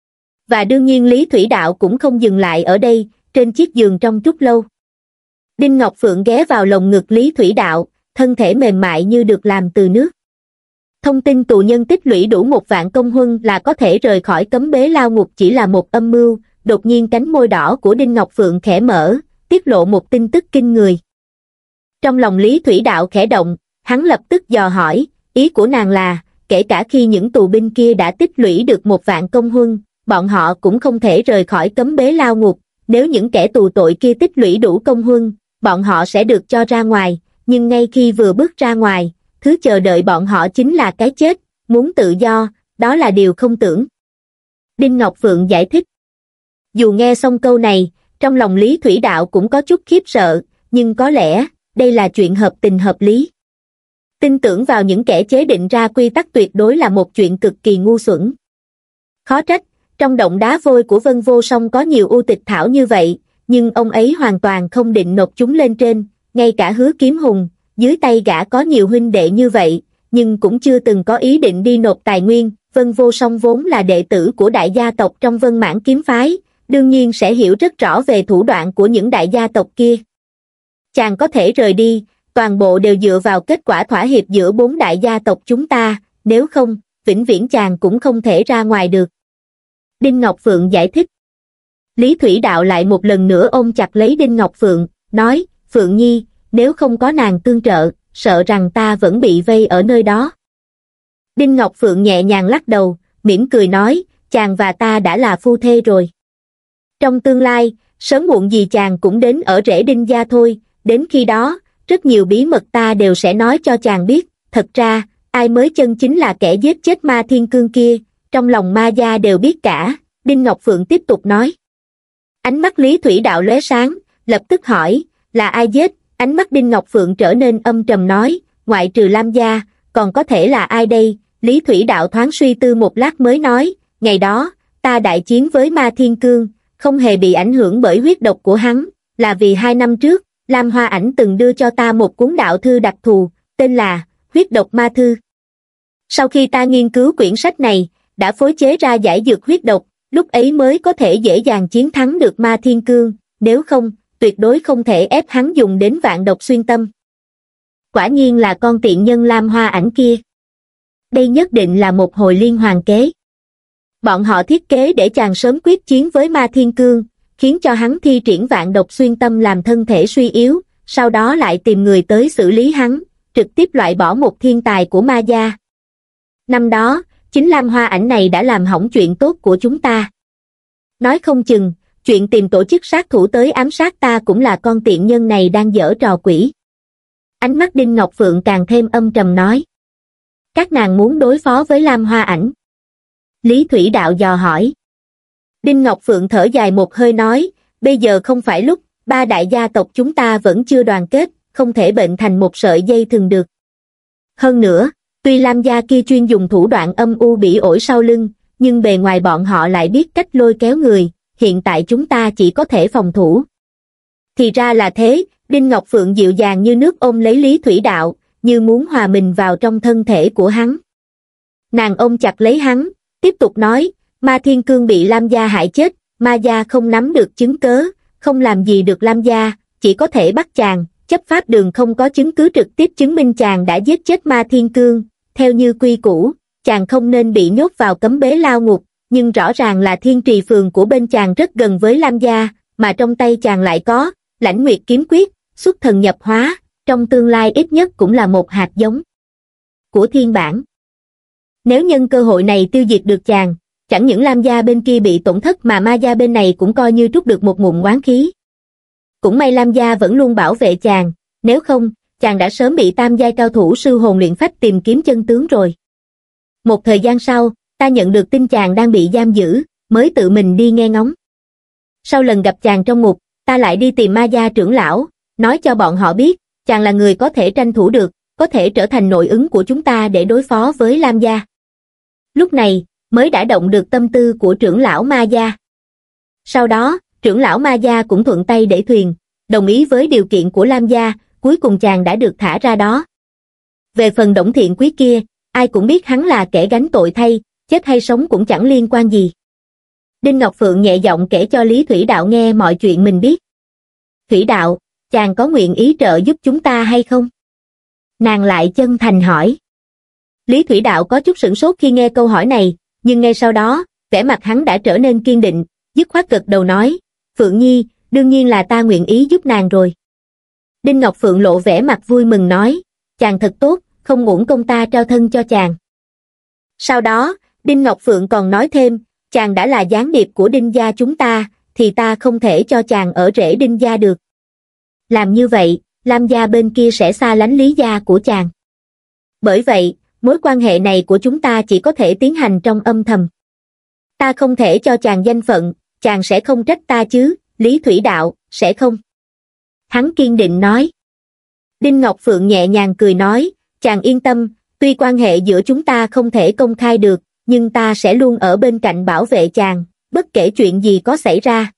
Speaker 1: Và đương nhiên Lý Thủy Đạo cũng không dừng lại ở đây, trên chiếc giường trong trúc lâu. Đinh Ngọc Phượng ghé vào lồng ngực Lý Thủy Đạo, thân thể mềm mại như được làm từ nước. Thông tin tù nhân tích lũy đủ một vạn công huân là có thể rời khỏi cấm bế lao ngục chỉ là một âm mưu. Đột nhiên cánh môi đỏ của Đinh Ngọc Phượng khẽ mở, tiết lộ một tin tức kinh người. Trong lòng Lý Thủy Đạo khẽ động, hắn lập tức dò hỏi, ý của nàng là, kể cả khi những tù binh kia đã tích lũy được một vạn công huân, bọn họ cũng không thể rời khỏi cấm bế lao ngục. Nếu những kẻ tù tội kia tích lũy đủ công huân, bọn họ sẽ được cho ra ngoài, nhưng ngay khi vừa bước ra ngoài, thứ chờ đợi bọn họ chính là cái chết, muốn tự do, đó là điều không tưởng. Đinh Ngọc Phượng giải thích. Dù nghe xong câu này, trong lòng Lý Thủy Đạo cũng có chút khiếp sợ, nhưng có lẽ, đây là chuyện hợp tình hợp lý. Tin tưởng vào những kẻ chế định ra quy tắc tuyệt đối là một chuyện cực kỳ ngu xuẩn. Khó trách, trong động đá vôi của Vân Vô Song có nhiều u tịch thảo như vậy, nhưng ông ấy hoàn toàn không định nộp chúng lên trên, ngay cả Hứa Kiếm Hùng, dưới tay gã có nhiều huynh đệ như vậy, nhưng cũng chưa từng có ý định đi nộp tài nguyên. Vân Vô Song vốn là đệ tử của đại gia tộc trong Vân Mãn kiếm phái, đương nhiên sẽ hiểu rất rõ về thủ đoạn của những đại gia tộc kia. Chàng có thể rời đi, toàn bộ đều dựa vào kết quả thỏa hiệp giữa bốn đại gia tộc chúng ta, nếu không, vĩnh viễn chàng cũng không thể ra ngoài được. Đinh Ngọc Phượng giải thích. Lý Thủy Đạo lại một lần nữa ôm chặt lấy Đinh Ngọc Phượng, nói, Phượng Nhi, nếu không có nàng tương trợ, sợ rằng ta vẫn bị vây ở nơi đó. Đinh Ngọc Phượng nhẹ nhàng lắc đầu, mỉm cười nói, chàng và ta đã là phu thê rồi. Trong tương lai, sớm muộn gì chàng cũng đến ở rễ Đinh gia thôi, đến khi đó, rất nhiều bí mật ta đều sẽ nói cho chàng biết. Thật ra, ai mới chân chính là kẻ giết chết Ma Thiên Cương kia, trong lòng Ma gia đều biết cả. Đinh Ngọc Phượng tiếp tục nói. Ánh mắt Lý Thủy Đạo lóe sáng, lập tức hỏi, là ai giết? Ánh mắt Đinh Ngọc Phượng trở nên âm trầm nói, ngoại trừ Lam gia, còn có thể là ai đây? Lý Thủy Đạo thoáng suy tư một lát mới nói, ngày đó, ta đại chiến với Ma Thiên Cương, không hề bị ảnh hưởng bởi huyết độc của hắn, là vì hai năm trước, Lam Hoa Ảnh từng đưa cho ta một cuốn đạo thư đặc thù, tên là Huyết Độc Ma Thư. Sau khi ta nghiên cứu quyển sách này, đã phối chế ra giải dược huyết độc, lúc ấy mới có thể dễ dàng chiến thắng được Ma Thiên Cương, nếu không, tuyệt đối không thể ép hắn dùng đến vạn độc xuyên tâm. Quả nhiên là con tiện nhân Lam Hoa Ảnh kia. Đây nhất định là một hồi liên hoàn kế. Bọn họ thiết kế để chàng sớm quyết chiến với Ma Thiên Cương, khiến cho hắn thi triển vạn độc xuyên tâm làm thân thể suy yếu, sau đó lại tìm người tới xử lý hắn, trực tiếp loại bỏ một thiên tài của Ma gia. Năm đó, chính Lam Hoa Ảnh này đã làm hỏng chuyện tốt của chúng ta. Nói không chừng, chuyện tìm tổ chức sát thủ tới ám sát ta cũng là con tiện nhân này đang giở trò quỷ. Ánh mắt Đinh Ngọc Phượng càng thêm âm trầm nói. Các nàng muốn đối phó với Lam Hoa Ảnh. Lý Thủy Đạo dò hỏi. Đinh Ngọc Phượng thở dài một hơi nói, bây giờ không phải lúc, ba đại gia tộc chúng ta vẫn chưa đoàn kết, không thể bệnh thành một sợi dây thừng được. Hơn nữa, tuy Lam gia kia chuyên dùng thủ đoạn âm u bỉ ổi sau lưng, nhưng bề ngoài bọn họ lại biết cách lôi kéo người, hiện tại chúng ta chỉ có thể phòng thủ. Thì ra là thế, Đinh Ngọc Phượng dịu dàng như nước ôm lấy Lý Thủy Đạo, như muốn hòa mình vào trong thân thể của hắn. Nàng ôm chặt lấy hắn, tiếp tục nói, Ma Thiên Cương bị Lam gia hại chết, Ma gia không nắm được chứng cớ, không làm gì được Lam gia, chỉ có thể bắt chàng, chấp pháp đường không có chứng cứ trực tiếp chứng minh chàng đã giết chết Ma Thiên Cương, theo như quy củ, chàng không nên bị nhốt vào cấm bế lao ngục, nhưng rõ ràng là Thiên Trì Phường của bên chàng rất gần với Lam gia, mà trong tay chàng lại có Lãnh Nguyệt kiếm quyết, xuất thần nhập hóa, trong tương lai ít nhất cũng là một hạt giống của thiên bản. Nếu nhân cơ hội này tiêu diệt được chàng, chẳng những Lam gia bên kia bị tổn thất mà Ma gia bên này cũng coi như trút được một ngụm oán khí. Cũng may Lam gia vẫn luôn bảo vệ chàng, nếu không, chàng đã sớm bị tam giai cao thủ sư hồn luyện phách tìm kiếm chân tướng rồi. Một thời gian sau, ta nhận được tin chàng đang bị giam giữ, mới tự mình đi nghe ngóng. Sau lần gặp chàng trong ngục, ta lại đi tìm Ma gia trưởng lão, nói cho bọn họ biết, chàng là người có thể tranh thủ được, có thể trở thành nội ứng của chúng ta để đối phó với Lam gia. Lúc này, mới đã động được tâm tư của trưởng lão Ma Gia. Sau đó, trưởng lão Ma Gia cũng thuận tay để thuyền, đồng ý với điều kiện của Lam Gia, cuối cùng chàng đã được thả ra đó. Về phần Đổng Thiện Quý kia, ai cũng biết hắn là kẻ gánh tội thay, chết hay sống cũng chẳng liên quan gì. Đinh Ngọc Phượng nhẹ giọng kể cho Lý Thủy Đạo nghe mọi chuyện mình biết. Thủy Đạo, chàng có nguyện ý trợ giúp chúng ta hay không? Nàng lại chân thành hỏi. Lý Thủy Đạo có chút sửng sốt khi nghe câu hỏi này, nhưng ngay sau đó, vẻ mặt hắn đã trở nên kiên định, dứt khoát gật đầu nói, Phượng Nhi, đương nhiên là ta nguyện ý giúp nàng rồi. Đinh Ngọc Phượng lộ vẻ mặt vui mừng nói, chàng thật tốt, không uổng công ta trao thân cho chàng. Sau đó, Đinh Ngọc Phượng còn nói thêm, chàng đã là gián điệp của Đinh gia chúng ta, thì ta không thể cho chàng ở rễ Đinh gia được. Làm như vậy, Lam gia bên kia sẽ xa lánh Lý gia của chàng. Bởi vậy, mối quan hệ này của chúng ta chỉ có thể tiến hành trong âm thầm. Ta không thể cho chàng danh phận, chàng sẽ không trách ta chứ, Lý Thủy Đạo, sẽ không. Hắn kiên định nói. Đinh Ngọc Phượng nhẹ nhàng cười nói, chàng yên tâm, tuy quan hệ giữa chúng ta không thể công khai được, nhưng ta sẽ luôn ở bên cạnh bảo vệ chàng, bất kể chuyện gì có xảy ra.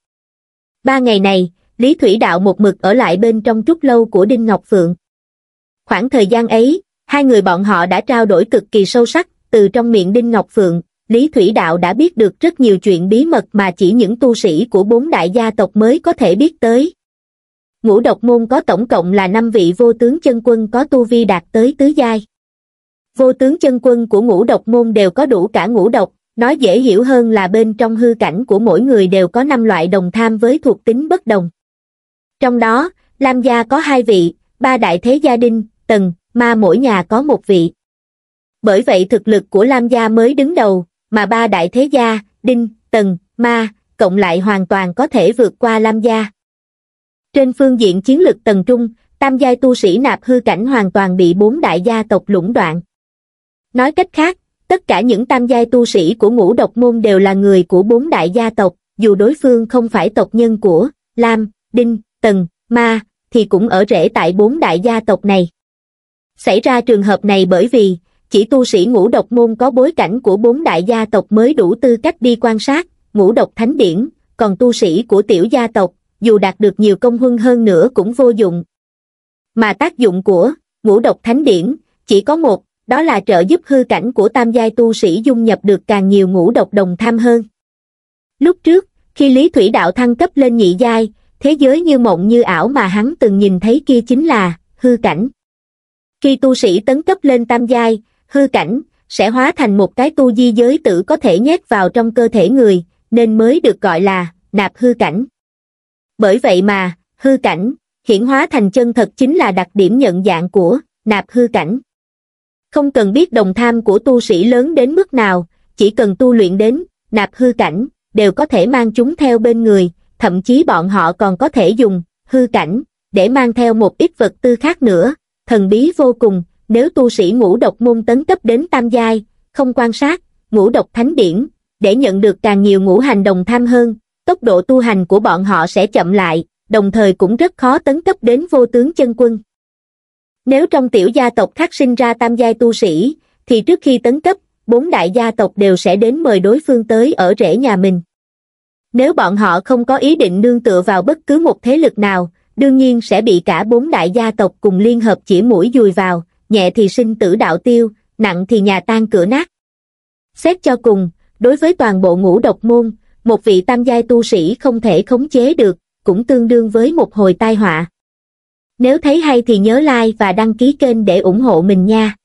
Speaker 1: Ba ngày này, Lý Thủy Đạo một mực ở lại bên trong trúc lâu của Đinh Ngọc Phượng. Khoảng thời gian ấy, hai người bọn họ đã trao đổi cực kỳ sâu sắc, từ trong miệng Đinh Ngọc Phượng, Lý Thủy Đạo đã biết được rất nhiều chuyện bí mật mà chỉ những tu sĩ của bốn đại gia tộc mới có thể biết tới. Ngũ độc môn có tổng cộng là năm vị vô tướng chân quân có tu vi đạt tới tứ giai. Vô tướng chân quân của ngũ độc môn đều có đủ cả ngũ độc, nói dễ hiểu hơn là bên trong hư cảnh của mỗi người đều có năm loại đồng tham với thuộc tính bất đồng. Trong đó, Lam gia có hai vị, ba đại thế gia Đinh, Tần, Ma mỗi nhà có một vị. Bởi vậy thực lực của Lam gia mới đứng đầu, mà ba đại thế gia, Đinh, Tần, Ma, cộng lại hoàn toàn có thể vượt qua Lam gia. Trên phương diện chiến lực tầng trung, tam giai tu sĩ nạp hư cảnh hoàn toàn bị bốn đại gia tộc lũng đoạn. Nói cách khác, tất cả những tam giai tu sĩ của ngũ độc môn đều là người của bốn đại gia tộc, dù đối phương không phải tộc nhân của Lam, Đinh, Tần, Ma, thì cũng ở rễ tại bốn đại gia tộc này. Xảy ra trường hợp này bởi vì, chỉ tu sĩ ngũ độc môn có bối cảnh của bốn đại gia tộc mới đủ tư cách đi quan sát ngũ độc thánh điển, còn tu sĩ của tiểu gia tộc, dù đạt được nhiều công huân hơn nữa cũng vô dụng. Mà tác dụng của ngũ độc thánh điển chỉ có một, đó là trợ giúp hư cảnh của tam giai tu sĩ dung nhập được càng nhiều ngũ độc đồng tham hơn. Lúc trước, khi Lý Thủy Đạo thăng cấp lên nhị giai, thế giới như mộng như ảo mà hắn từng nhìn thấy kia chính là hư cảnh. Khi tu sĩ tấn cấp lên tam giai, hư cảnh sẽ hóa thành một cái tu di giới tử có thể nhét vào trong cơ thể người, nên mới được gọi là nạp hư cảnh. Bởi vậy mà, hư cảnh hiển hóa thành chân thật chính là đặc điểm nhận dạng của nạp hư cảnh. Không cần biết đồng tham của tu sĩ lớn đến mức nào, chỉ cần tu luyện đến nạp hư cảnh, đều có thể mang chúng theo bên người, thậm chí bọn họ còn có thể dùng hư cảnh để mang theo một ít vật tư khác nữa, thần bí vô cùng. Nếu tu sĩ ngũ độc môn tấn cấp đến tam giai, không quan sát ngũ độc thánh điển, để nhận được càng nhiều ngũ hành đồng tham hơn, tốc độ tu hành của bọn họ sẽ chậm lại, đồng thời cũng rất khó tấn cấp đến vô tướng chân quân. Nếu trong tiểu gia tộc khác sinh ra tam giai tu sĩ, thì trước khi tấn cấp, bốn đại gia tộc đều sẽ đến mời đối phương tới ở rễ nhà mình. Nếu bọn họ không có ý định nương tựa vào bất cứ một thế lực nào, đương nhiên sẽ bị cả bốn đại gia tộc cùng liên hợp chỉ mũi dùi vào, nhẹ thì sinh tử đạo tiêu, nặng thì nhà tan cửa nát. Xét cho cùng, đối với toàn bộ ngũ độc môn, một vị tam giai tu sĩ không thể khống chế được, cũng tương đương với một hồi tai họa. Nếu thấy hay thì nhớ like và đăng ký kênh để ủng hộ mình nha.